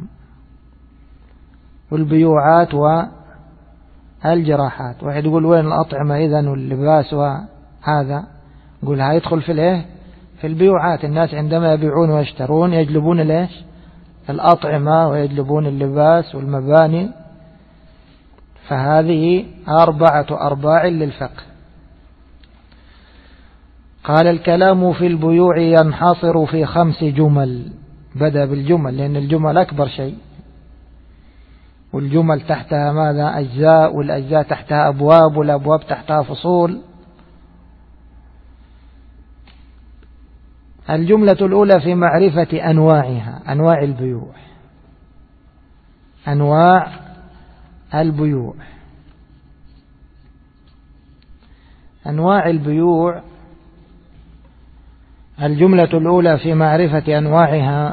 والبيوعات والجراحات. واحد يقول وين الأطعمة إذن واللباس وهذا؟ يقول هيدخل في الإيه؟ في البيوعات. الناس عندما يبيعون ويشترون يجلبون الإيش؟ الأطعمة ويجلبون اللباس والمباني. فهذه 4 أرباع للفقه. قال: الكلام في البيوع ينحصر في 5 جمل. بدأ بالجمل لأن الجمل أكبر شيء، والجمل تحتها ماذا؟ أجزاء، والأجزاء تحتها أبواب، والأبواب تحتها فصول. الجملة الأولى في معرفة أنواعها، أنواع البيوع، أنواع البيوع. أنواع البيوع، الجملة الأولى في معرفة أنواعها.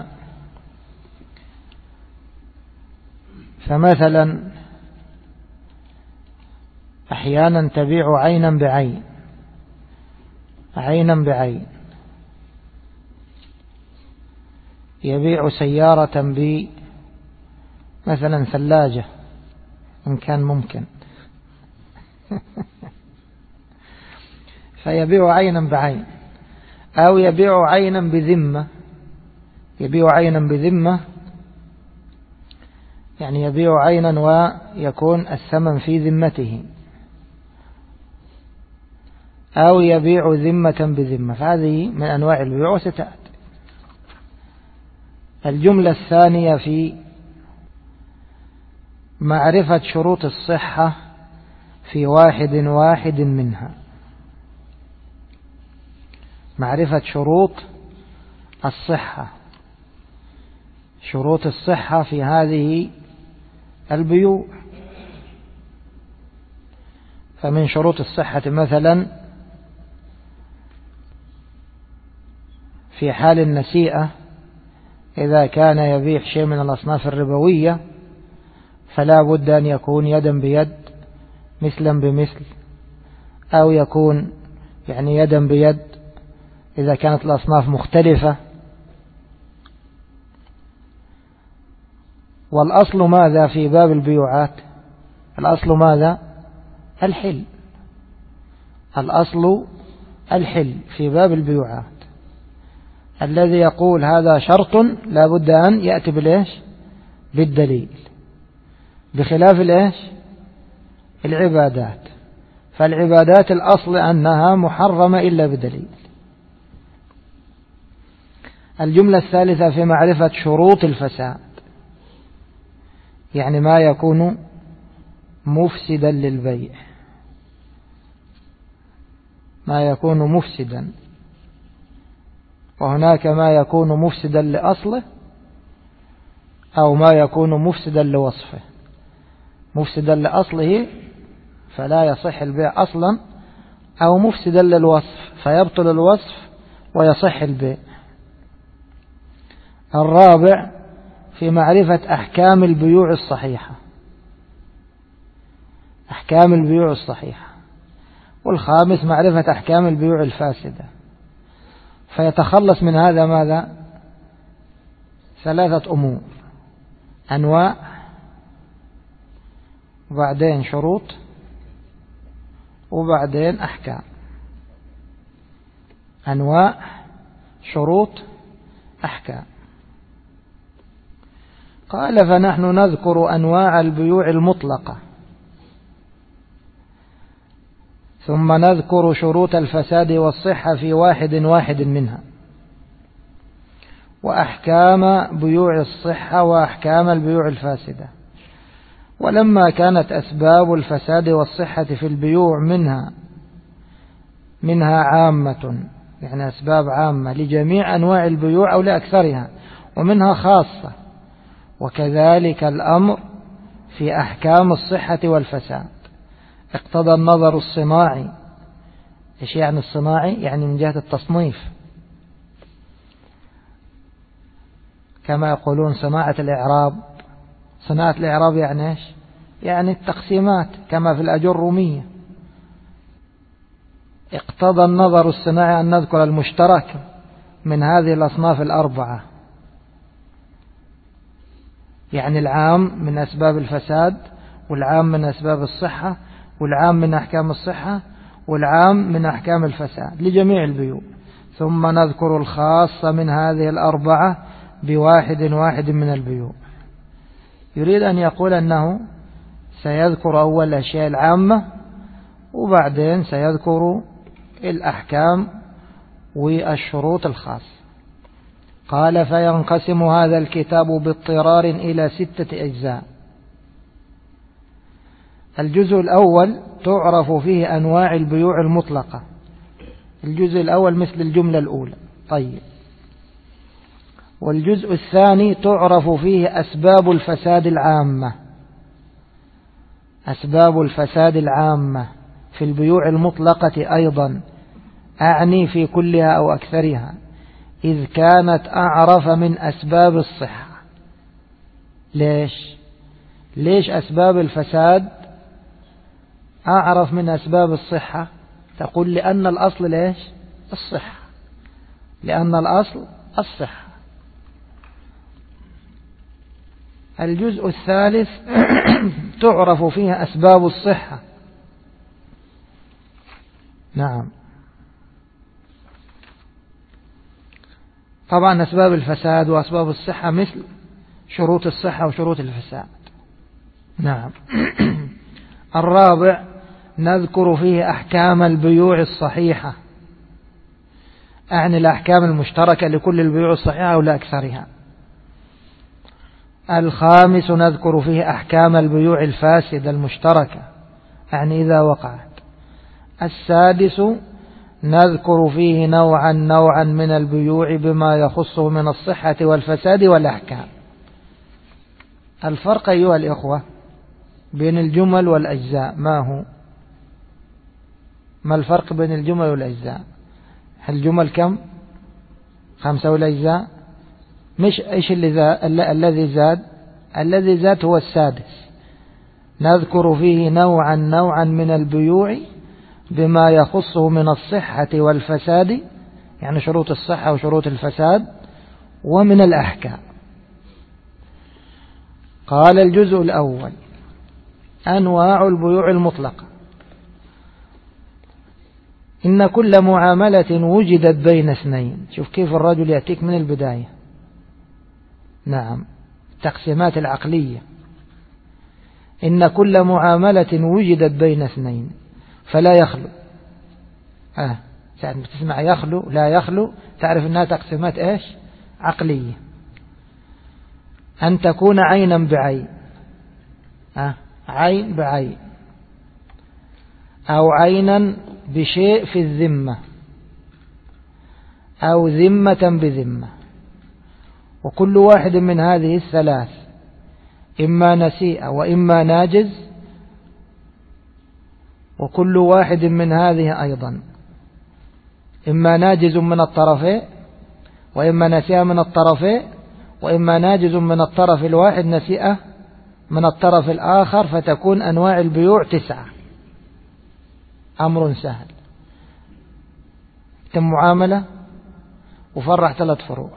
فمثلا أحيانا تبيع عينا بعين، عينا بعين. يبيع سيارة مثلا ثلاجة إن كان ممكن فيبيع عينا بعين، أو يبيع عينا بذمة. يبيع عينا بذمة يعني يبيع عينا ويكون الثمن في ذمته، أو يبيع ذمة بذمة. فهذه من أنواع البيوع وستأتي. الجملة الثانية في معرفة شروط الصحة في واحد منها. معرفة شروط الصحة، شروط الصحة في هذه البيوع. فمن شروط الصحة مثلا في حال النسيئة إذا كان يبيع شيء من الأصناف الربوية فلا بد أن يكون يدا بيد مثلا بمثل، أو يكون يعني يدا بيد إذا كانت الأصناف مختلفة. والأصل ماذا في باب البيوعات؟ الأصل ماذا؟ الحل. الأصل الحل في باب البيوعات. الذي يقول هذا شرط لا بد أن يأتي بالإيش؟ بالدليل، بخلاف الإيش؟ العبادات. فالعبادات الأصل أنها محرمة إلا بدليل. الجملة الثالثة في معرفة شروط الفساد، يعني ما يكون مفسدا للبيع، ما يكون مفسدا. وهناك ما يكون مفسدا لأصله أو ما يكون مفسدا لوصفه. مفسدا لأصله فلا يصح البيع أصلا، أو مفسدا للوصف فيبطل الوصف ويصح البيع. الرابع في معرفة أحكام البيوع الصحيحة، أحكام البيوع الصحيحة. والخامس معرفة أحكام البيوع الفاسدة. فيتخلص من هذا ماذا؟ ثلاثة أمور: أنواع، وبعدين شروط، وبعدين أحكام. أنواع، شروط، أحكام. قال فنحن نذكر أنواع البيوع المطلقة، ثم نذكر شروط الفساد والصحة في واحد واحد منها، وأحكام بيوع الصحة وأحكام البيوع الفاسدة. ولما كانت أسباب الفساد والصحة في البيوع منها عامة، يعني أسباب عامة لجميع أنواع البيوع أو لأكثرها، ومنها خاصة، وكذلك الأمر في أحكام الصحة والفساد. اقتضى النظر الصناعي. إيش يعني الصناعي؟ يعني من جهة التصنيف، كما يقولون صناعة الإعراب. صناعة الإعراب يعني إيش؟ يعني التقسيمات كما في الأجرومية. اقتضى النظر الصناعي أن نذكر المشترك من هذه الأصناف الأربعة، يعني العام من أسباب الفساد، والعام من أسباب الصحة، والعام من أحكام الصحة، والعام من أحكام الفساد لجميع البيوع. ثم نذكر الخاص من هذه الأربعة بواحد واحد من البيوع. يريد أن يقول أنه سيذكر أول الأشياء العامة، وبعدين سيذكر الأحكام والشروط الخاصة. قال فينقسم هذا الكتاب باضطرار إلى 6 أجزاء. الجزء الأول تعرف فيه أنواع البيوع المطلقة. الجزء الأول مثل الجملة الأولى. طيب. والجزء الثاني تعرف فيه أسباب الفساد العامة. أسباب الفساد العامة في البيوع المطلقة أيضا، أعني في كلها أو أكثرها، إذ كانت أعرف من أسباب الصحة. ليش أسباب الفساد أعرف من أسباب الصحة؟ تقول لأن الأصل ليش؟ الصحة. لأن الأصل الصحة. الجزء الثالث تعرف فيها أسباب الصحة. نعم. طبعا أسباب الفساد وأسباب الصحة مثل شروط الصحة وشروط الفساد. نعم. الرابع نذكر فيه أحكام البيوع الصحيحة، أعني الأحكام المشتركة لكل البيوع الصحيحة ولا أكثرها. الخامس نذكر فيه أحكام البيوع الفاسدة المشتركة، يعني إذا وقعت. السادس نذكر فيه نوعا من البيوع بما يخصه من الصحة والفساد والأحكام. الفرق أيها الإخوة بين الجمل والأجزاء ما هو؟ ما الفرق بين الجمل والأجزاء؟ الجمل كم؟ 5 والأجزاء مش إيش الذي زاد؟ الذي زاد هو السادس. نذكر فيه نوعا من البيوع بما يخصه من الصحة والفساد، يعني شروط الصحة وشروط الفساد، ومن الأحكام. قال الجزء الأول أنواع البيوع المطلقة. إن كل معاملة وجدت بين اثنين. شوف كيف الرجل يأتيك من البداية. نعم، التقسيمات العقلية. إن كل معاملة وجدت بين اثنين فلا يخلو. ساعة ما تسمع يخلو لا يخلو تعرف أنها تقسيمات إيش؟ عقلية. أن تكون عينا بعين، عين بعين، أو عينا بشيء في الذمة، أو ذمة بذمة. وكل واحد من هذه الثلاث إما نسيئة وإما ناجز، وكل واحد من هذه أيضا إما ناجز من الطرفين، وإما نسيئة من الطرفين، وإما ناجز من الطرف الواحد نسيئة من الطرف الآخر، فتكون أنواع البيوع 9. أمر سهل. تم معاملة وفرع 3 فروع.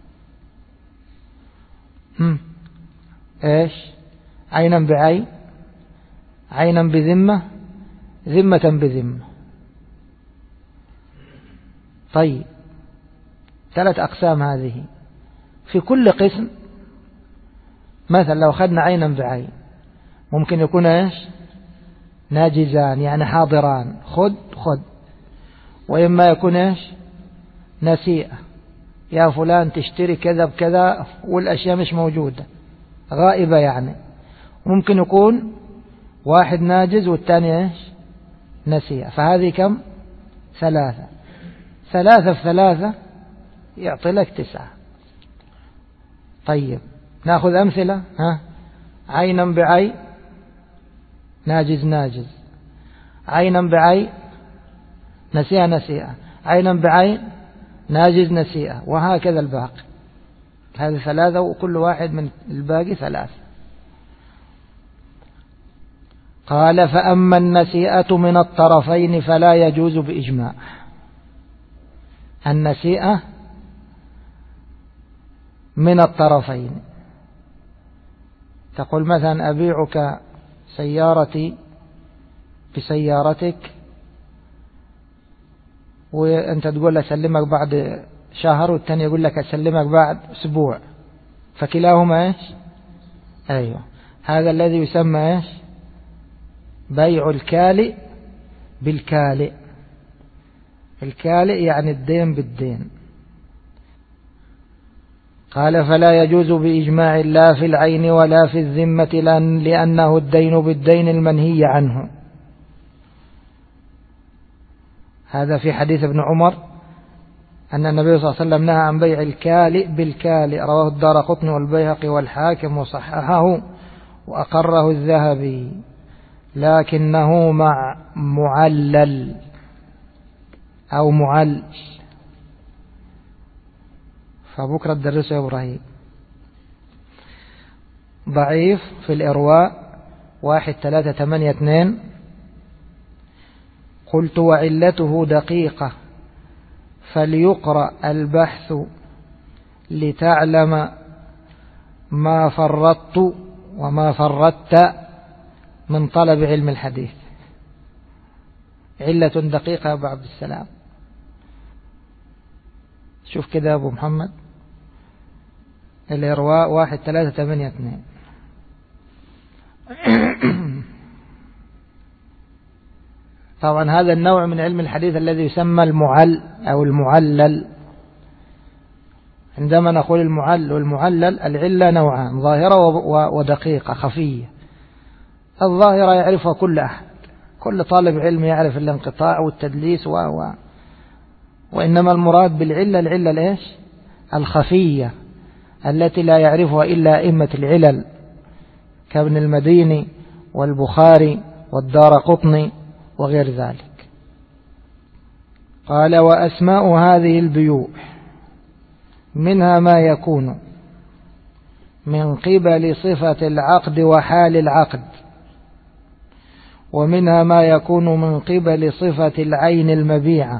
إيش؟ عينا بعين، عينا بذمة، ذمة بذمة. طيب 3 أقسام هذه. في كل قسم مثلا لو أخذنا عينا بعين ممكن يكون إيش؟ ناجزان يعني حاضران، خذ، وإما يكون إيش؟ نسيئة، يا فلان تشتري كذا بكذا والأشياء مش موجودة، غائبة يعني. ممكن يكون واحد ناجز والثاني إيش؟ نسيئة. فهذه كم؟ 3. 3 في 3 يعطي لك 9. طيب نأخذ أمثلة. عينا بعين، ناجز، عينا بعين، نسيئة، عينا بعين، ناجز، نسيئة، وهكذا الباقي. هذه 3 وكل واحد من الباقي 3. قال فأما النسيئة من الطرفين فلا يجوز بإجماع. النسيئة من الطرفين، تقول مثلا أبيعك سيارتي بسيارتك، وأنت تقول أسلمك بعد شهر، والثاني يقول لك أسلمك بعد أسبوع، فكلاهما إيش؟ أيوه، هذا الذي يسمى إيش؟ بيع الكالئ بالكالئ. الكالئ يعني الدين بالدين. قال فلا يجوز بإجماع لا في العين ولا في الذمة لأنه الدين بالدين المنهي عنه. هذا في حديث ابن عمر أن النبي صلى الله عليه وسلم نهى عن بيع الكالئ بالكالئ، رواه الدارقطني والبيهقي والحاكم وصححه وأقره الذهبي، لكنه مع معلل أو معل. فبكرة تدرسه يا إبراهيم. ضعيف في الإرواء 1382. قلت وعلته دقيقة فليقرأ البحث لتعلم ما فرطت وما فرطت من طلب علم الحديث. علة دقيقة يا أبو عبد السلام. شوف كده يا أبو محمد، الإرواء 1382. طبعا هذا النوع من علم الحديث الذي يسمى المعل أو المعلل. عندما نقول المعل والمعلل، العلة نوعان: ظاهرة ودقيقة خفية. الظاهرة يعرفها كل أحد، كل طالب علم يعرف الانقطاع والتدليس وإنما المراد بالعلة العلة الإيش؟ الخفية التي لا يعرفها إلا أئمة العلل كابن المديني والبخاري والدارقطني وغير ذلك. قال وأسماء هذه البيوع منها ما يكون من قبل صفة العقد وحال العقد، ومنها ما يكون من قبل صفة العين المبيعة،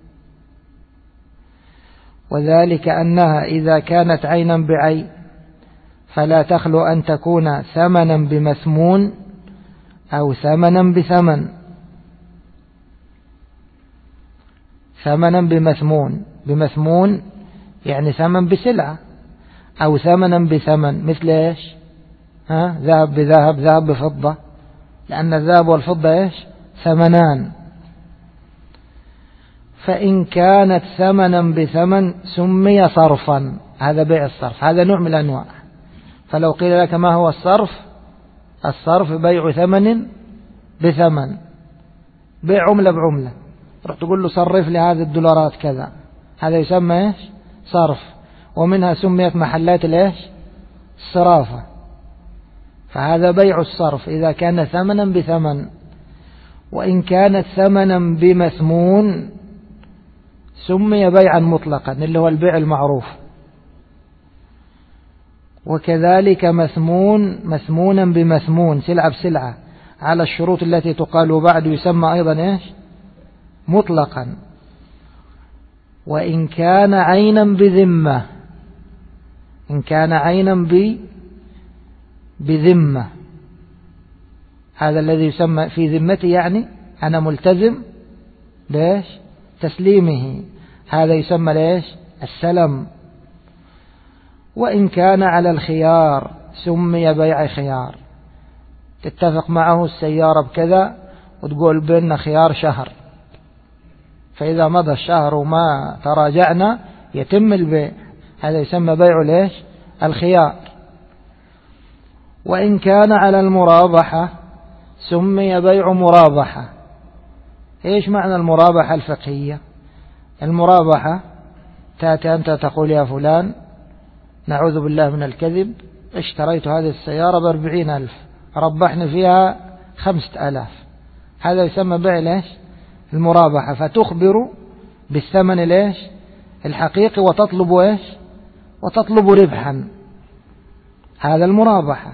وذلك أنها إذا كانت عينا بعين فلا تخلو أن تكون ثمنا بمثمون أو ثمنا بثمن، ثمنا بمثمون، بمثمون يعني ثمن بسلعة، أو ثمنا بثمن مثل إيش؟ ذهب بذهب، ذهب بفضة، لأن الذهب والفضة إيش؟ ثمنان. فإن كانت ثمنا بثمن سمي صرفا، هذا بيع الصرف، هذا نوع من الأنواع. فلو قيل لك ما هو الصرف؟ الصرف بيع ثمن بثمن، بيع عملة بعملة، تروح تقول له صرف لي هذه الدولارات كذا، هذا يسمى إيش؟ صرف. ومنها سميت محلات الإيش؟ الصرافة. فهذا بيع الصرف إذا كان ثمنا بثمن. وإن كانت ثمنا بمثمون سمي بيعا مطلقا، اللي هو البيع المعروف. وكذلك مثمونا بمثمون، سلعة بسلعة على الشروط التي تقال بعد، يسمى أيضا إيش؟ مطلقا. وإن كان عينا بذمة، إن كان عينا بذمة، هذا الذي يسمى في ذمتي، يعني أنا ملتزم ليش؟ تسليمه، هذا يسمى ليش؟ السلم. وإن كان على الخيار سمي بيع خيار، تتفق معه السيارة بكذا وتقول بيننا خيار شهر، فإذا مضى الشهر وما تراجعنا يتم البيع، هذا يسمى بيع ليش؟ الخيار. وإن كان على المرابحة سمي بيع مرابحة. إيش معنى المرابحة الفقهية؟ المرابحة تأتي أنت تقول يا فلان نعوذ بالله من الكذب، اشتريت هذه السيارة ب40,000، ربحني فيها 5,000، هذا يسمى بيع ليش؟ المرابحة. فتخبر بالثمن ليش؟ الحقيقي وتطلب إيش؟ وتطلب ربحا، هذا المرابحة.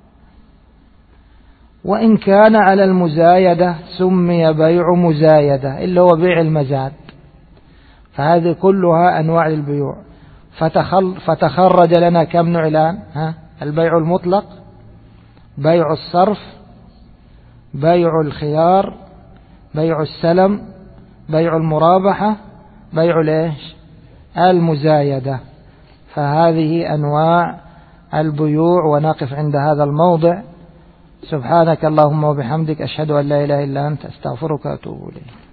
وإن كان على المزايدة سمي بيع مزايدة، اللي هو بيع المزاد. فهذه كلها أنواع البيوع. فتخرج لنا كم نوع الآن؟ البيع المطلق، بيع الصرف، بيع الخيار، بيع السلم، بيع المرابحة، بيع ليش؟ المزايدة. فهذه أنواع البيوع. ونقف عند هذا الموضع. سبحانك اللهم وبحمدك، أشهد أن لا إله إلا أنت، أستغفرك وأتوب إليك.